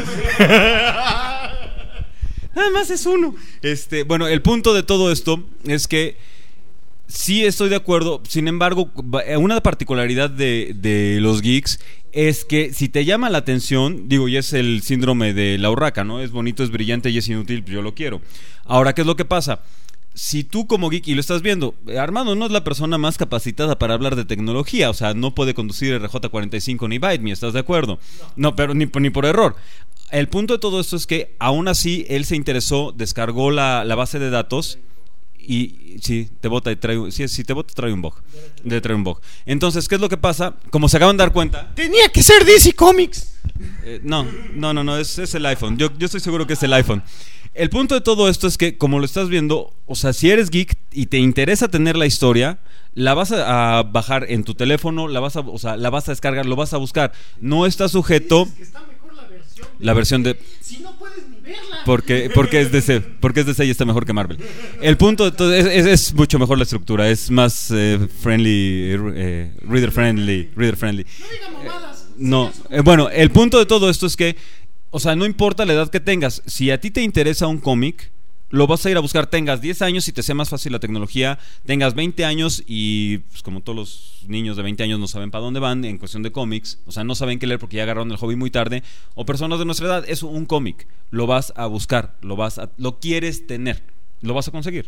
[SPEAKER 10] Nada más es uno. Bueno, el punto de todo esto es que sí estoy de acuerdo. Sin embargo, una particularidad de los geeks es que si te llama la atención, digo, y es el síndrome de la urraca, ¿no? Es bonito, es brillante y es inútil, pues yo lo quiero. Ahora, ¿qué es lo que pasa? Si tú como geek, y lo estás viendo, Armando no es la persona más capacitada para hablar de tecnología, o sea, no puede conducir RJ45 ni Byte Me, ¿estás de acuerdo? No, pero ni por error. El punto de todo esto es que aún así él se interesó, descargó la base de datos y si te bota y trae un bug. Trae un bug. Entonces, ¿qué es lo que pasa? Como se acaban de dar cuenta,
[SPEAKER 3] tenía que ser DC Comics.
[SPEAKER 10] No, es el iPhone. Yo estoy seguro que es el iPhone. El punto de todo esto es que, como lo estás viendo, o sea, si eres geek y te interesa tener la historia, la vas a bajar en tu teléfono, la vas a descargar, lo vas a buscar. No está sujeto.
[SPEAKER 5] Es que está mejor
[SPEAKER 10] la versión de.
[SPEAKER 5] Si no puedes ni verla.
[SPEAKER 10] Porque es DC y está mejor que Marvel. El punto de todo es mucho mejor la estructura, es más friendly, reader friendly.
[SPEAKER 5] No diga mamadas.
[SPEAKER 10] Bueno, el punto de todo esto es que, o sea, no importa la edad que tengas, si a ti te interesa un cómic, lo vas a ir a buscar, tengas 10 años y te sea más fácil la tecnología, tengas 20 años y pues como todos los niños de 20 años no saben para dónde van en cuestión de cómics, o sea, no saben qué leer porque ya agarraron el hobby muy tarde, o personas de nuestra edad, es un cómic, lo vas a buscar, lo quieres tener, lo vas a conseguir.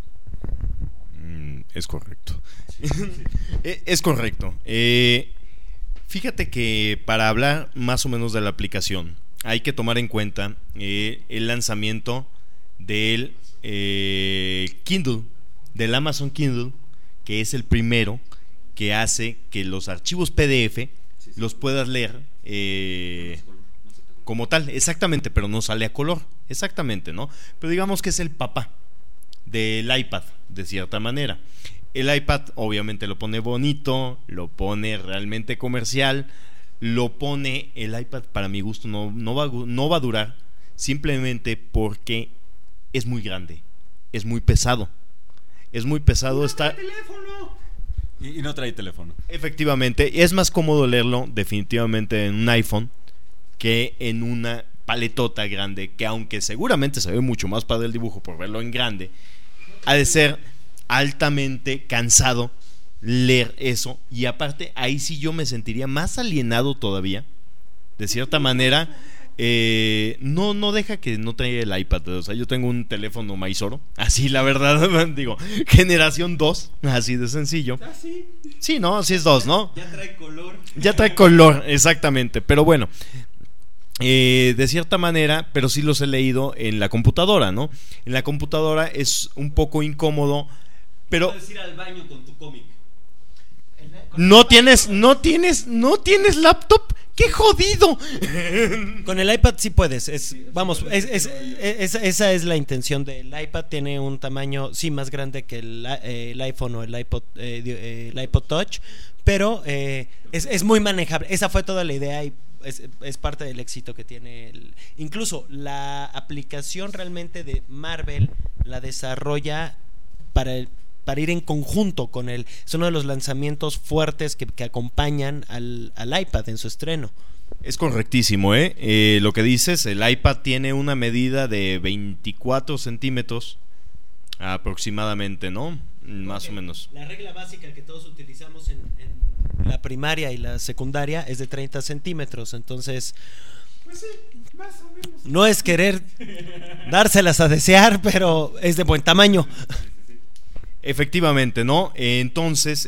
[SPEAKER 2] Es correcto. Es correcto. Fíjate que para hablar más o menos de la aplicación, hay que tomar en cuenta el lanzamiento del Kindle, del Amazon Kindle, que es el primero que hace que los archivos PDF los puedas leer como tal, exactamente, pero no sale a color, exactamente, ¿no? Pero digamos que es el papá del iPad, de cierta manera. El iPad obviamente lo pone bonito, lo pone realmente comercial, lo pone, el iPad para mi gusto no va a durar, simplemente porque es muy grande, es muy pesado, está...
[SPEAKER 10] Y no trae teléfono.
[SPEAKER 2] Efectivamente, es más cómodo leerlo definitivamente en un iPhone que en una paletota grande, que aunque seguramente se ve mucho más padre el dibujo por verlo en grande, ha de ser altamente cansado leer eso, y aparte ahí sí yo me sentiría más alienado todavía, de cierta manera. No deja que no traiga el iPad, o sea, yo tengo un teléfono Maizoro, así la verdad, digo, generación 2, así de sencillo. Sí, no, así es 2, ¿no? Ya trae color, exactamente, pero bueno, de cierta manera, pero sí los he leído en la computadora, ¿no? En la computadora es un poco incómodo, pero
[SPEAKER 10] puedes ir al baño con tu cómic.
[SPEAKER 2] No tienes laptop. ¡Qué jodido!
[SPEAKER 3] Con el iPad sí puedes. Esa es la intención del iPad. Tiene un tamaño sí más grande que el iPhone o el iPod Touch, pero es muy manejable. Esa fue toda la idea y es parte del éxito que tiene incluso la aplicación realmente de Marvel la desarrolla para ir en conjunto con él. Es uno de los lanzamientos fuertes que acompañan al iPad en su estreno.
[SPEAKER 2] Es correctísimo, lo que dices, el iPad tiene una medida de 24 centímetros aproximadamente, ¿no? Más o menos.
[SPEAKER 3] La regla básica que todos utilizamos en la primaria y la secundaria es de 30 centímetros, entonces No es querer dárselas a desear, pero es de buen tamaño.
[SPEAKER 2] Efectivamente, ¿no? Entonces,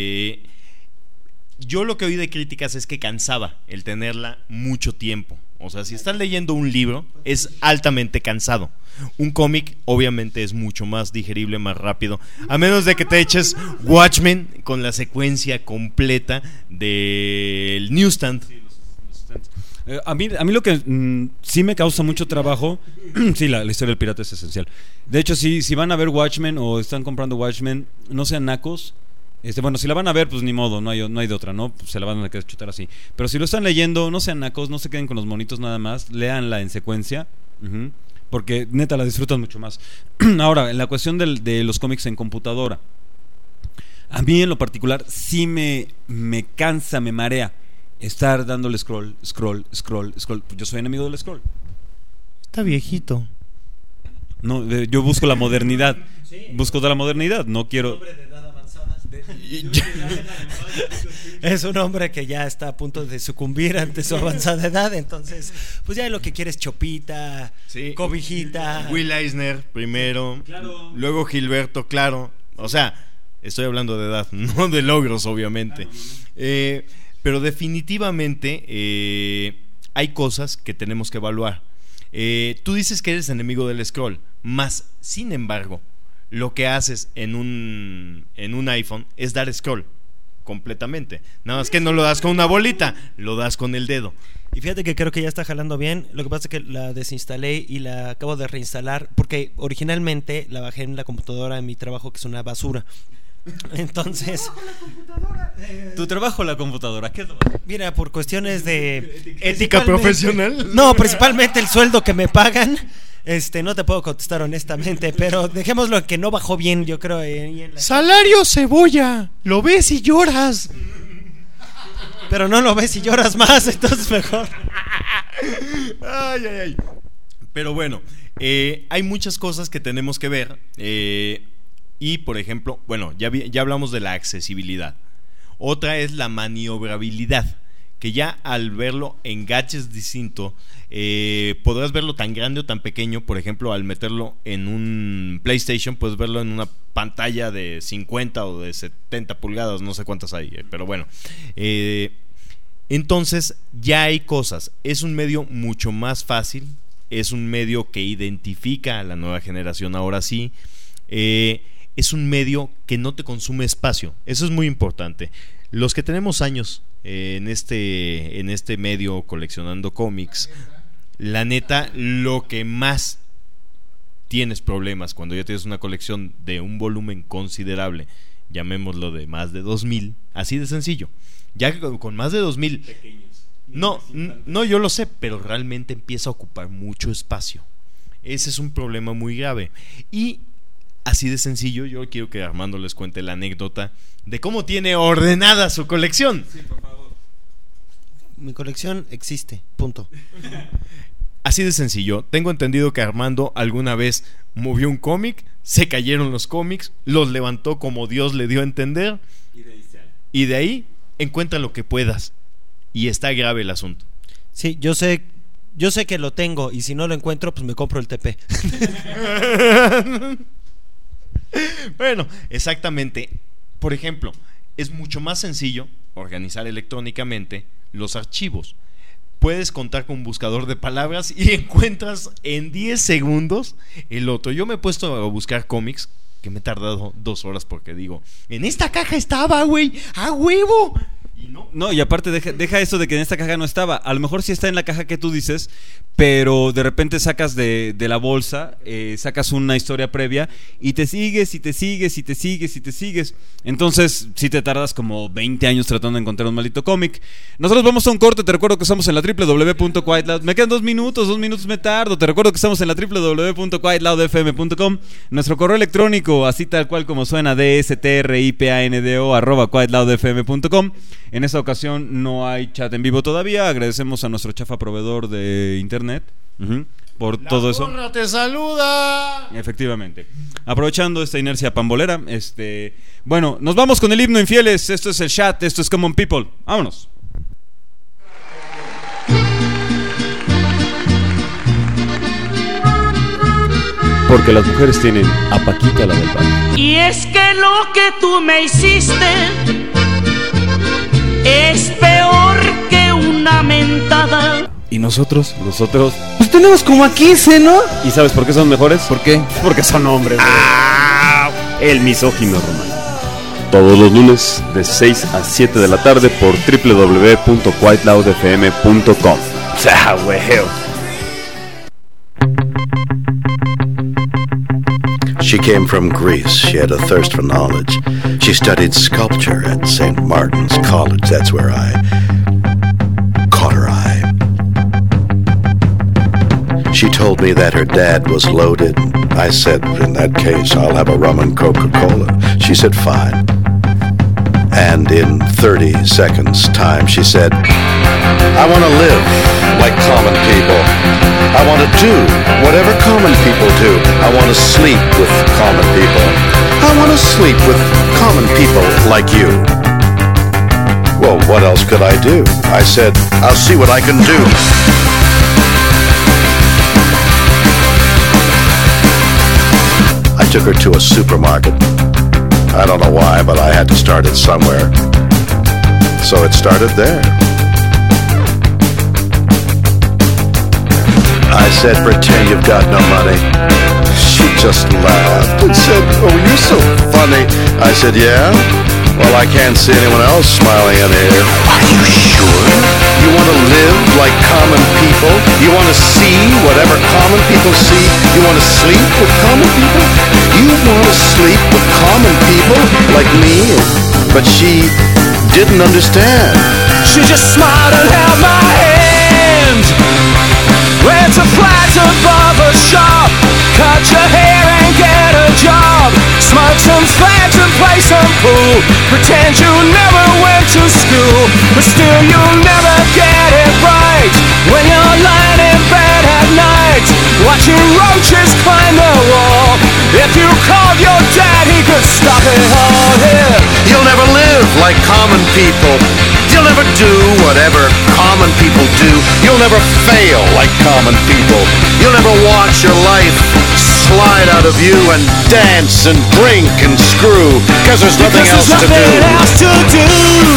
[SPEAKER 2] yo lo que oí de críticas es que cansaba el tenerla mucho tiempo. O sea, si estás leyendo un libro, es altamente cansado. Un cómic, obviamente, es mucho más digerible, más rápido. A menos de que te eches Watchmen con la secuencia completa del newsstand.
[SPEAKER 10] A mí lo que sí me causa mucho trabajo, sí, la historia del pirata es esencial. De hecho, si van a ver Watchmen o están comprando Watchmen, no sean nacos. Bueno, si la van a ver, pues ni modo, no hay de otra, ¿no? Pues se la van a querer chutar así. Pero si lo están leyendo, no sean nacos, no se queden con los monitos nada más, léanla en secuencia, porque neta la disfrutan mucho más. Ahora, en la cuestión de los cómics en computadora, a mí en lo particular sí me cansa, me marea estar dándole scroll. Yo soy enemigo del scroll.
[SPEAKER 3] Está viejito.
[SPEAKER 10] No, yo busco la modernidad. Busco de la modernidad, no quiero.
[SPEAKER 3] Es un hombre que ya está a punto de sucumbir ante su avanzada edad, entonces pues ya lo que quiere es chopita, sí, cobijita.
[SPEAKER 2] Will Eisner primero, claro. Luego Gilberto, claro. O sea, estoy hablando de edad, no de logros, obviamente. Pero definitivamente hay cosas que tenemos que evaluar. Tú dices que eres enemigo del scroll, más sin embargo lo que haces en un iPhone es dar scroll completamente. Nada más que no lo das con una bolita, lo das con el dedo.
[SPEAKER 3] Y fíjate que creo que ya está jalando bien. Lo que pasa es que la desinstalé y la acabo de reinstalar porque originalmente la bajé en la computadora de mi trabajo, que es una basura. Entonces,
[SPEAKER 10] tu trabajo la computadora, ¿qué es lo?
[SPEAKER 3] Mira, por cuestiones de
[SPEAKER 2] ética profesional.
[SPEAKER 3] No, principalmente el sueldo que me pagan. No te puedo contestar honestamente, pero dejémoslo que no bajó bien, yo creo.
[SPEAKER 2] Salario cebolla, lo ves y lloras.
[SPEAKER 3] Pero no lo ves y lloras más, entonces mejor.
[SPEAKER 2] Ay. Pero bueno, hay muchas cosas que tenemos que ver. Y por ejemplo, bueno, ya hablamos de la accesibilidad. Otra es la maniobrabilidad, que ya al verlo en gadgets distinto, podrás verlo tan grande o tan pequeño. Por ejemplo, al meterlo en un PlayStation, puedes verlo en una pantalla de 50 o de 70 pulgadas, no sé cuántas hay, pero bueno. Entonces ya hay cosas. Es un medio mucho más fácil, es un medio que identifica a la nueva generación ahora sí. Es un medio que no te consume espacio. Eso es muy importante. Los que tenemos años en este medio coleccionando cómics, la neta, lo que más tienes problemas cuando ya tienes una colección de un volumen considerable, llamémoslo de más de 2000, así de sencillo. Ya que con más de 2000, no, yo lo sé, pero realmente empieza a ocupar mucho espacio. Ese es un problema muy grave. Y así de sencillo, yo quiero que Armando les cuente la anécdota de cómo tiene ordenada su colección.
[SPEAKER 10] Sí, por favor.
[SPEAKER 3] Mi colección existe, punto.
[SPEAKER 2] Así de sencillo. Tengo entendido que Armando alguna vez movió un cómic, se cayeron los cómics, los levantó como Dios le dio a entender, y de ahí encuentra lo que puedas. Y está grave el asunto.
[SPEAKER 3] Sí, yo sé que lo tengo, y si no lo encuentro, pues me compro el TP.
[SPEAKER 2] Bueno, exactamente. Por ejemplo, es mucho más sencillo organizar electrónicamente los archivos. Puedes contar con un buscador de palabras y encuentras en 10 segundos el otro. Yo me he puesto a buscar cómics que me he tardado 2 horas porque digo, en esta caja estaba, güey, ¡a huevo! Y
[SPEAKER 10] no, y aparte deja eso de que en esta caja no estaba. A lo mejor sí está en la caja que tú dices, pero de repente sacas de la bolsa, sacas una historia previa y te sigues. Entonces sí te tardas como 20 años tratando de encontrar un maldito cómic. Nosotros vamos a un corte. Te recuerdo que estamos en la www.quietloud. Me quedan 2 minutos me tardo. Te recuerdo que estamos en la www.quietloudfm.com. Nuestro correo electrónico, así tal cual como suena, dstripando@quietloudfm.com. En esta ocasión no hay chat en vivo todavía. Agradecemos a nuestro chafa proveedor de internet por todo eso.
[SPEAKER 2] ¡La porra te saluda!
[SPEAKER 10] Efectivamente. Aprovechando esta inercia pambolera, bueno, nos vamos con el himno infieles. Esto es el chat, esto es Common People. Vámonos.
[SPEAKER 1] Porque las mujeres tienen a Paquita, la del barrio.
[SPEAKER 11] Y es que lo que tú me hiciste es peor que una mentada.
[SPEAKER 9] ¿Y nosotros?
[SPEAKER 1] Nosotros.
[SPEAKER 9] Pues tenemos como a 15, ¿no?
[SPEAKER 1] ¿Y sabes por qué son mejores?
[SPEAKER 9] ¿Por qué?
[SPEAKER 1] Porque son hombres. El misógino romano. Todos los lunes de 6 a 7 de la tarde por www.whiteloudfm.com. ¡Ah, huevo!
[SPEAKER 4] She came from Greece. She had a thirst for knowledge. She studied sculpture at St. Martin's College. That's where I caught her eye. She told me that her dad was loaded. I said, in that case, I'll have a rum and Coca-Cola. She said, fine. And in 30 seconds time, she said, I want to live like common people. I want to do whatever common people do. I want to sleep with common people. I want to sleep with common people like you. Well, what else could I do? I said, I'll see what I can do. I took her to a supermarket. I don't know why, but I had to start it somewhere. So it started there. I said, pretend you've got no money. She just laughed and said, oh, you're so funny. I said, yeah? Well, I can't see anyone else smiling in here. Are you sure? You want to live like common people? You want to see whatever common people see? You want to sleep with common people? You want to sleep with common people like me? But she didn't understand.
[SPEAKER 12] She just smiled and held my hand. Went to flat above a shop. Cut your hair and get a job. Smoke some fags and play some pool. Pretend you never went to school, but still you'll never get it right. When you're lying in bed at night, watching roaches climb the wall. If you called your dad, he could stop it all here.
[SPEAKER 4] You'll never live like common people. You'll never do whatever common people do. You'll never fail like common people. You'll never watch your life slide out of you and dance and drink and screw, because there's nothing else to do.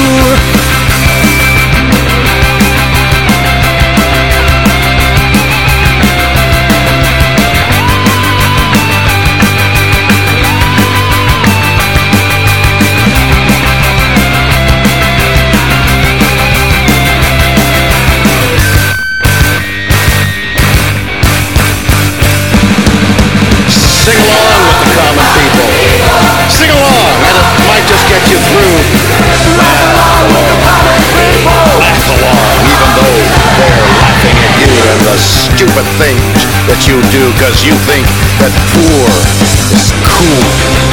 [SPEAKER 4] Sing along with the common people. Sing along, and it might just get you through. Laugh along, even though they're laughing at you and the stupid things that you do, because you think that poor is cool.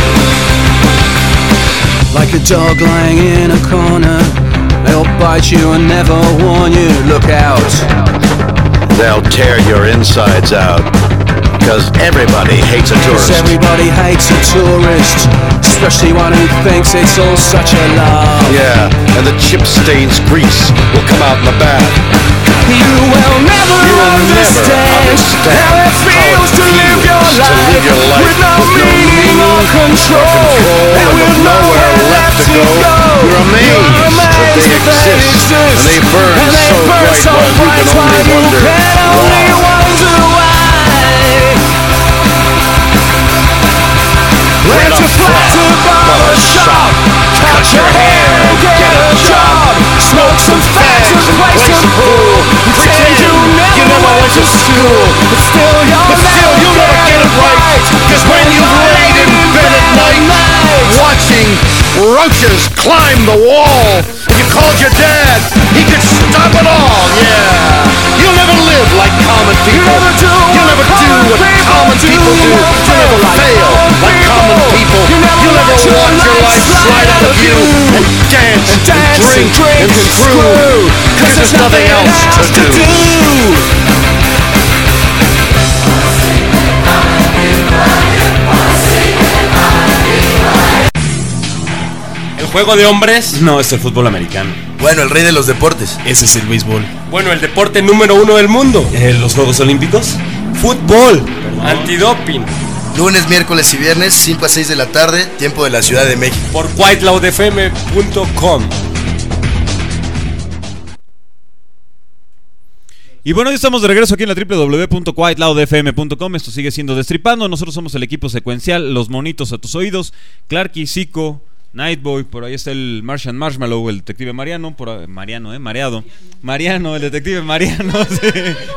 [SPEAKER 12] Like a dog lying in a corner, they'll bite you and never warn you. Look out.
[SPEAKER 4] They'll tear your insides out, because everybody hates a tourist.
[SPEAKER 12] Everybody hates a tourist, especially one who thinks it's all such a laugh.
[SPEAKER 4] Yeah, and the chip stains grease will come out in the bath.
[SPEAKER 12] You will never understand how it feels to live your life with no meaning or control, and with nowhere left to go.
[SPEAKER 4] You're amazed that they exist, and they burn so bright while you can only wonder why.
[SPEAKER 12] Went to flat above a shop, cut your hair, get a job, smoke some fags and play some pool. Pretend you never went to school, but still you'll never get it right. Cause when you've laid in bed at night,
[SPEAKER 4] watching roaches climb the wall, and you called your dad, he could stop it all, yeah. You'll never live like common people. You'll never do what common people do. You'll never fail like common people. You'll never watch your life slide out of you and dance and drink and screw, because there's nothing else to do.
[SPEAKER 1] El juego de hombres no es el fútbol americano.
[SPEAKER 13] Bueno, el rey de los deportes.
[SPEAKER 9] Ese es el béisbol.
[SPEAKER 1] Bueno, el deporte número 1 del mundo. ¿Los Juegos Olímpicos?
[SPEAKER 13] Fútbol.
[SPEAKER 1] Antidoping.
[SPEAKER 13] Lunes, miércoles y viernes, 5 a 6 de la tarde, tiempo de la Ciudad de México.
[SPEAKER 14] Por whiteloudfm.com.
[SPEAKER 10] Y bueno, ya estamos de regreso aquí en la www.quieloudfm.com. Esto sigue siendo Destripando. Nosotros somos el equipo secuencial, los monitos a tus oídos, Clarky, Zico, Nightboy, por ahí está el Martian Marshmallow, el detective Mariano, mareado. Mariano, el detective Mariano, sí.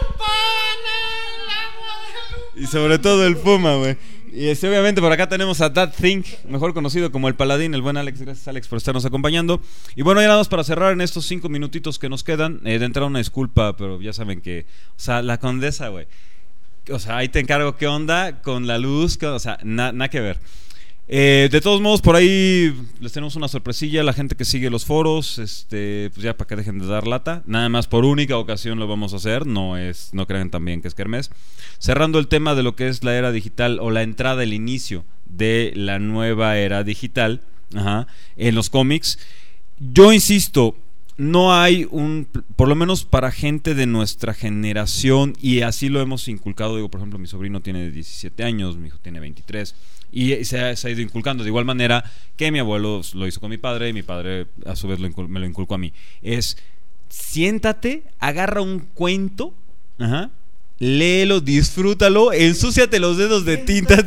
[SPEAKER 10] Y sobre todo el Puma, güey. Y obviamente por acá tenemos a That Thing, mejor conocido como el Paladín, el buen Alex. Gracias, Alex, por estarnos acompañando. Y bueno, ya nada más para cerrar en estos 5 minutitos que nos quedan, de entrada una disculpa, pero ya saben que, o sea, la Condesa, güey, o sea, ahí te encargo qué onda con la luz, o sea, nada que ver. De todos modos, por ahí les tenemos una sorpresilla a la gente que sigue los foros, pues ya para que dejen de dar lata. Nada más por única ocasión lo vamos a hacer, no crean también que es kermés. Cerrando el tema de lo que es la era digital o la entrada, el inicio de la nueva era digital, en los cómics. Yo insisto, no hay por lo menos para gente de nuestra generación, y así lo hemos inculcado. Digo, por ejemplo, mi sobrino tiene 17 años, mi hijo tiene 23. Y se ha ido inculcando de igual manera que mi abuelo lo hizo con mi padre, y mi padre a su vez me lo inculcó a mí. Es, siéntate, agarra un cuento, léelo, disfrútalo, ensúciate los dedos de tinta.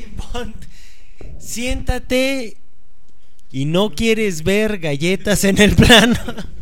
[SPEAKER 3] Siéntate y no quieres ver galletas en el plano.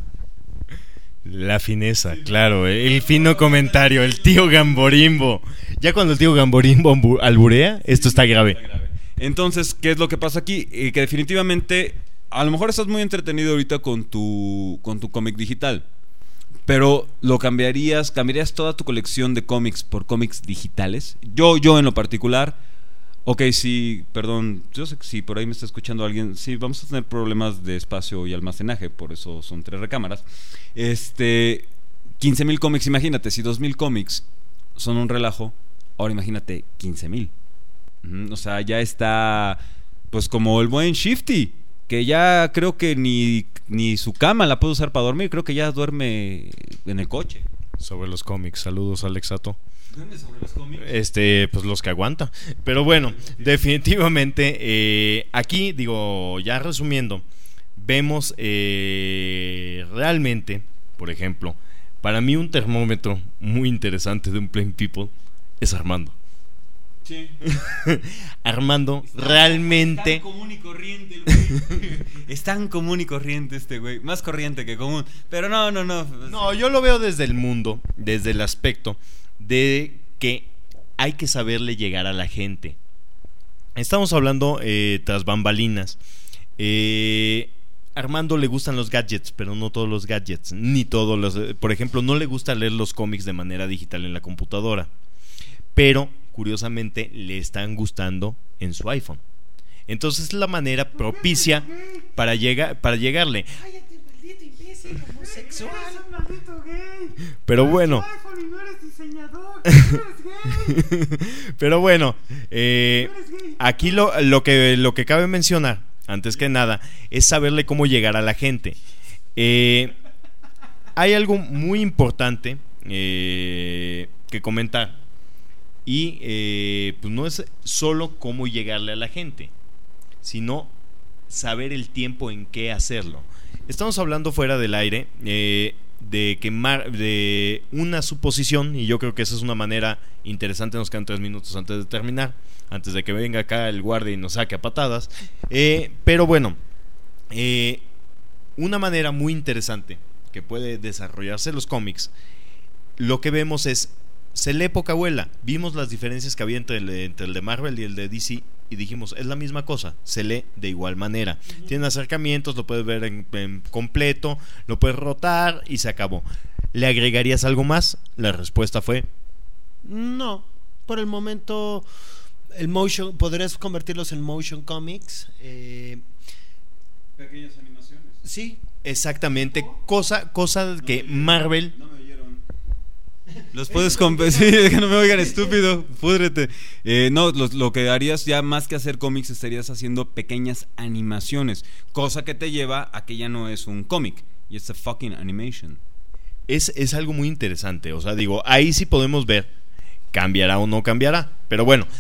[SPEAKER 2] La fineza, claro, el fino comentario, el tío Gamborimbo. Ya cuando el tío Gamborimbo alburea, esto está grave.
[SPEAKER 10] Entonces, ¿qué es lo que pasa aquí? Que definitivamente, a lo mejor estás muy entretenido ahorita con tu cómic digital, pero lo cambiarías toda tu colección de cómics por cómics digitales. Yo en lo particular, ok, sí, perdón, yo sé que si por ahí me está escuchando alguien, sí, vamos a tener problemas de espacio y almacenaje, por eso son 3 recámaras. 15,000 cómics, imagínate, si 2,000 cómics son un relajo, ahora imagínate 15,000. O sea, ya está, pues como el buen Shifty, que ya creo que ni su cama la puede usar para dormir, creo que ya duerme en el coche.
[SPEAKER 2] Sobre los cómics, saludos Alexato.
[SPEAKER 10] ¿Dónde sobre los cómics?
[SPEAKER 2] Pues los que aguanta. Pero bueno, definitivamente aquí, digo, ya resumiendo, vemos realmente, por ejemplo, para mí un termómetro muy interesante de un Plain People es Armando.
[SPEAKER 10] Sí.
[SPEAKER 2] Armando realmente
[SPEAKER 10] es tan común y corriente el güey. Es tan común y corriente este güey, más corriente que común. Pero no,
[SPEAKER 2] yo lo veo desde el mundo, desde el aspecto de que hay que saberle llegar a la gente. Estamos hablando tras bambalinas. Armando le gustan los gadgets, pero no todos los gadgets, ni todos los. Por ejemplo, no le gusta leer los cómics de manera digital en la computadora, pero curiosamente le están gustando en su iPhone. Entonces es la manera propicia para llegarle.
[SPEAKER 5] Cállate, maldito imbécil homosexual. Eres un maldito gay.
[SPEAKER 2] Pero bueno.
[SPEAKER 5] Y no eres diseñador. Eres gay.
[SPEAKER 2] Pero bueno, aquí lo que cabe mencionar, antes que nada, es saberle cómo llegar a la gente. Hay algo muy importante que comentar. Y pues no es solo cómo llegarle a la gente, sino saber el tiempo en qué hacerlo. Estamos hablando fuera del aire de una suposición, y yo creo que esa es una manera interesante. Nos quedan 3 minutos antes de terminar, antes de que venga acá el guardia y nos saque a patadas. Pero bueno, una manera muy interesante que puede desarrollarse los cómics, lo que vemos es, se lee poca abuela. Vimos las diferencias que había entre el de Marvel y el de DC y dijimos, es la misma cosa, se lee de igual manera. Tiene acercamientos, lo puedes ver en completo, lo puedes rotar y se acabó. ¿Le agregarías algo más? La respuesta fue
[SPEAKER 3] no. Por el momento podrías convertirlos en motion comics.
[SPEAKER 10] Pequeñas animaciones.
[SPEAKER 3] Sí,
[SPEAKER 2] exactamente. Cosa que Marvel...
[SPEAKER 10] Los puedes competir, que no me oigan, estúpido, púdrete. Lo que harías ya más que hacer cómics, estarías haciendo pequeñas animaciones, cosa que te lleva a que ya no es un cómic, y es a fucking animation.
[SPEAKER 2] Es algo muy interesante, o sea, digo, ahí sí podemos ver, cambiará o no cambiará, pero bueno,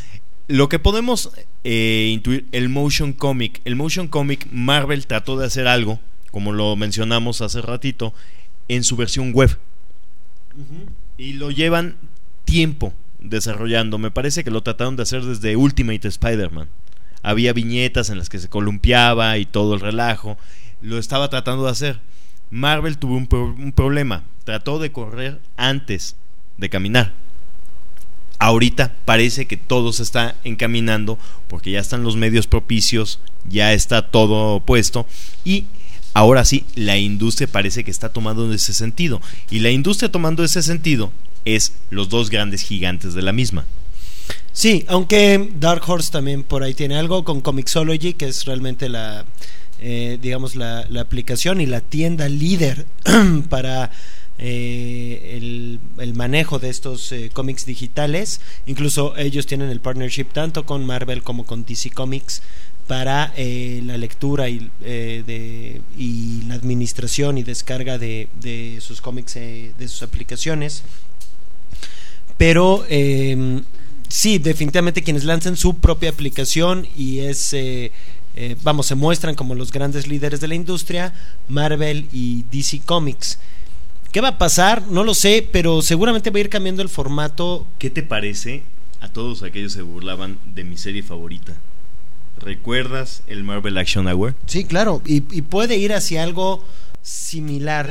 [SPEAKER 2] lo que podemos intuir, el motion comic, Marvel trató de hacer algo, como lo mencionamos hace ratito, en su versión web. Y lo llevan tiempo desarrollando. Me parece que lo trataron de hacer desde Ultimate Spider-Man. Había viñetas en las que se columpiaba y todo el relajo. Lo estaba tratando de hacer. Marvel tuvo un problema. Trató de correr antes de caminar. Ahorita parece que todo se está encaminando porque ya están los medios propicios, ya está todo puesto y ahora sí, la industria parece que está tomando ese sentido. Y la industria tomando ese sentido es los dos grandes gigantes de la misma.
[SPEAKER 3] Sí, aunque Dark Horse también por ahí tiene algo con Comixology, que es realmente la aplicación y la tienda líder para el manejo de estos cómics digitales. Incluso ellos tienen el partnership tanto con Marvel como con DC Comics para la lectura y la administración y descarga de sus cómics, de sus aplicaciones. Pero sí, definitivamente quienes lanzan su propia aplicación y se muestran como los grandes líderes de la industria, Marvel y DC Comics. ¿Qué va a pasar? No lo sé, pero seguramente va a ir cambiando el formato.
[SPEAKER 2] ¿Qué te parece a todos aquellos que se burlaban de mi serie favorita? ¿Recuerdas el Marvel Action Hour?
[SPEAKER 3] Sí, claro, y puede ir hacia algo similar.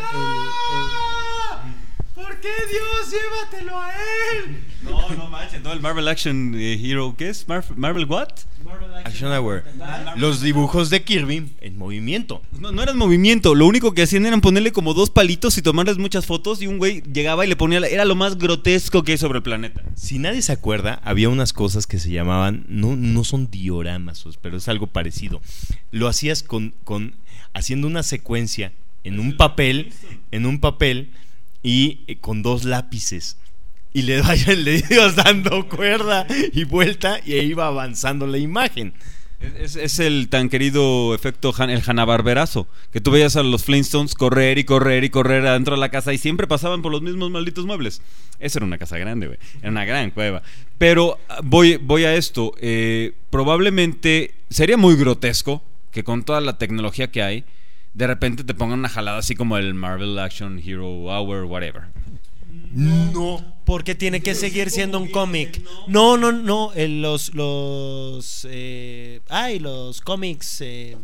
[SPEAKER 5] ¿Por qué, Dios? Llévatelo a él.
[SPEAKER 10] No manches, no, el Marvel Action Hero, ¿qué es? ¿Marvel what?
[SPEAKER 2] Action Hour. Los dibujos de Kirby en movimiento.
[SPEAKER 10] No eran movimiento, lo único que hacían eran ponerle como 2 palitos y tomarles muchas fotos y un güey llegaba y le ponía, era lo más grotesco que hay sobre el planeta.
[SPEAKER 2] Si nadie se acuerda, había unas cosas que se llamaban, no son dioramas, pero es algo parecido. Lo hacías haciendo una secuencia en un papel y con 2 lápices. Y le ibas dando cuerda y vuelta y ahí iba avanzando la imagen.
[SPEAKER 10] Es el tan querido efecto el Hanna-Barberazo, que tú veías a los Flintstones correr y correr y correr adentro de la casa y siempre pasaban por los mismos malditos muebles. Esa era una casa grande, güey. Era una gran cueva. Pero voy a esto. Probablemente sería muy grotesco que con toda la tecnología que hay, de repente te pongan una jalada así como el Marvel Action Hero Hour, whatever.
[SPEAKER 3] No, porque tiene que seguir siendo un cómic. No. Los cómics.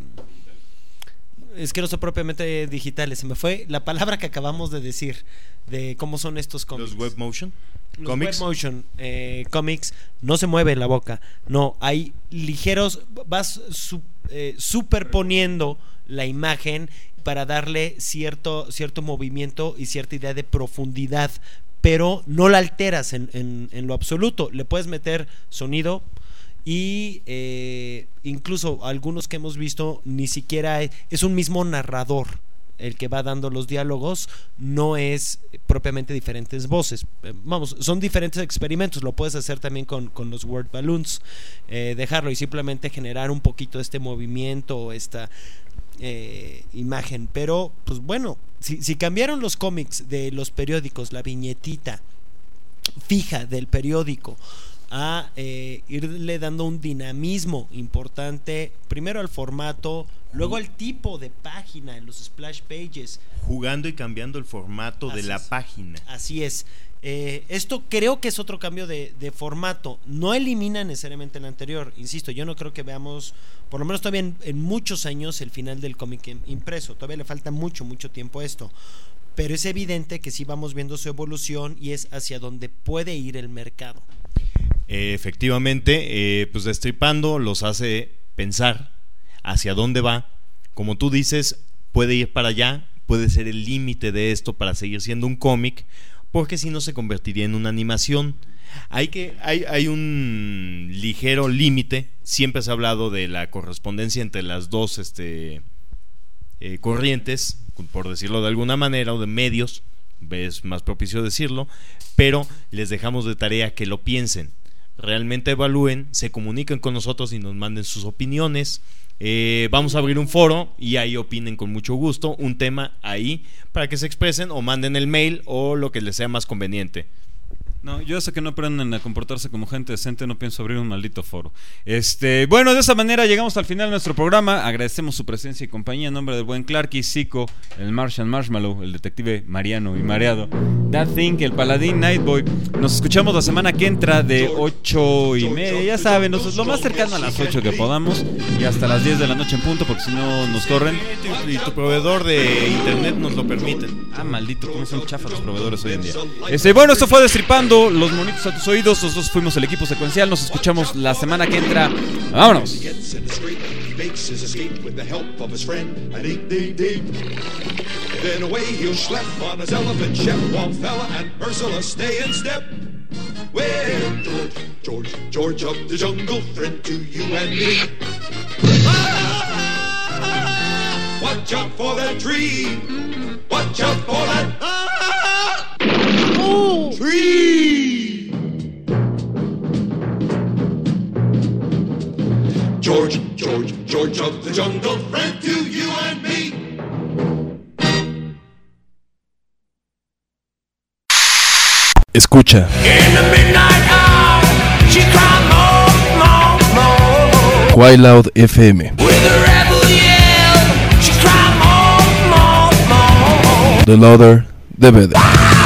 [SPEAKER 3] Es que no son propiamente digitales. Se me fue la palabra que acabamos de decir de cómo son estos cómics.
[SPEAKER 2] Los web motion.
[SPEAKER 3] Los web motion cómics no se mueve la boca. No, hay ligeros. Vas superponiendo la imagen para darle cierto movimiento y cierta idea de profundidad, pero no la alteras en lo absoluto. Le puedes meter sonido y incluso algunos que hemos visto ni siquiera es un mismo narrador el que va dando los diálogos, no es propiamente diferentes voces. Son diferentes experimentos. Lo puedes hacer también con los word balloons, dejarlo y simplemente generar un poquito este movimiento, esta imagen. Pero pues bueno, si cambiaron los cómics de los periódicos, la viñetita fija del periódico, a irle dando un dinamismo importante, primero al formato, luego al tipo de página en los splash pages,
[SPEAKER 2] jugando y cambiando el formato de la página.
[SPEAKER 3] Así es. Esto creo que es otro cambio de formato. No elimina necesariamente el anterior. Insisto, yo no creo que veamos, por lo menos todavía en muchos años, el final del cómic impreso. Todavía le falta mucho tiempo a esto. Pero es evidente que sí vamos viendo su evolución y es hacia donde puede ir el mercado.
[SPEAKER 2] Efectivamente, pues Destripando los hace pensar hacia dónde va. Como tú dices, puede ir para allá, puede ser el límite de esto para seguir siendo un cómic, porque si no se convertiría en una animación. Hay un ligero límite. Siempre se ha hablado de la correspondencia entre las dos corrientes, por decirlo de alguna manera, o de medios, es más propicio decirlo, pero les dejamos de tarea que lo piensen, realmente evalúen, se comuniquen con nosotros y nos manden sus opiniones. Vamos a abrir un foro y ahí opinen con mucho gusto un tema ahí para que se expresen, o manden el mail o lo que les sea más conveniente.
[SPEAKER 10] No, yo hasta que no aprendan a comportarse como gente decente no pienso abrir un maldito foro. Bueno, de esa manera llegamos al final de nuestro programa. Agradecemos su presencia y compañía en nombre del buen Clarky, Zico, el Martian Marshmallow, el detective Mariano y mareado, That Thing, el paladín Nightboy. Nos escuchamos la semana que entra de 8:30, ya saben, lo más cercano a las 8 que podamos y hasta las 10 de la noche en punto, porque si no nos corren.
[SPEAKER 2] Y tu proveedor de internet nos lo permite.
[SPEAKER 10] Ah, maldito, cómo son chafas los proveedores hoy en día. Bueno, esto fue Destripando los monitos a tus oídos. Nosotros fuimos el equipo secuencial. Nos escuchamos la semana que entra. ¡Vámonos!
[SPEAKER 15] George of the jungle, friend to you and me. Watch out for that tree. Watch out for that tree. George of the jungle, friend to you and me.
[SPEAKER 9] Escucha. Quailoud FM. The louder, the better.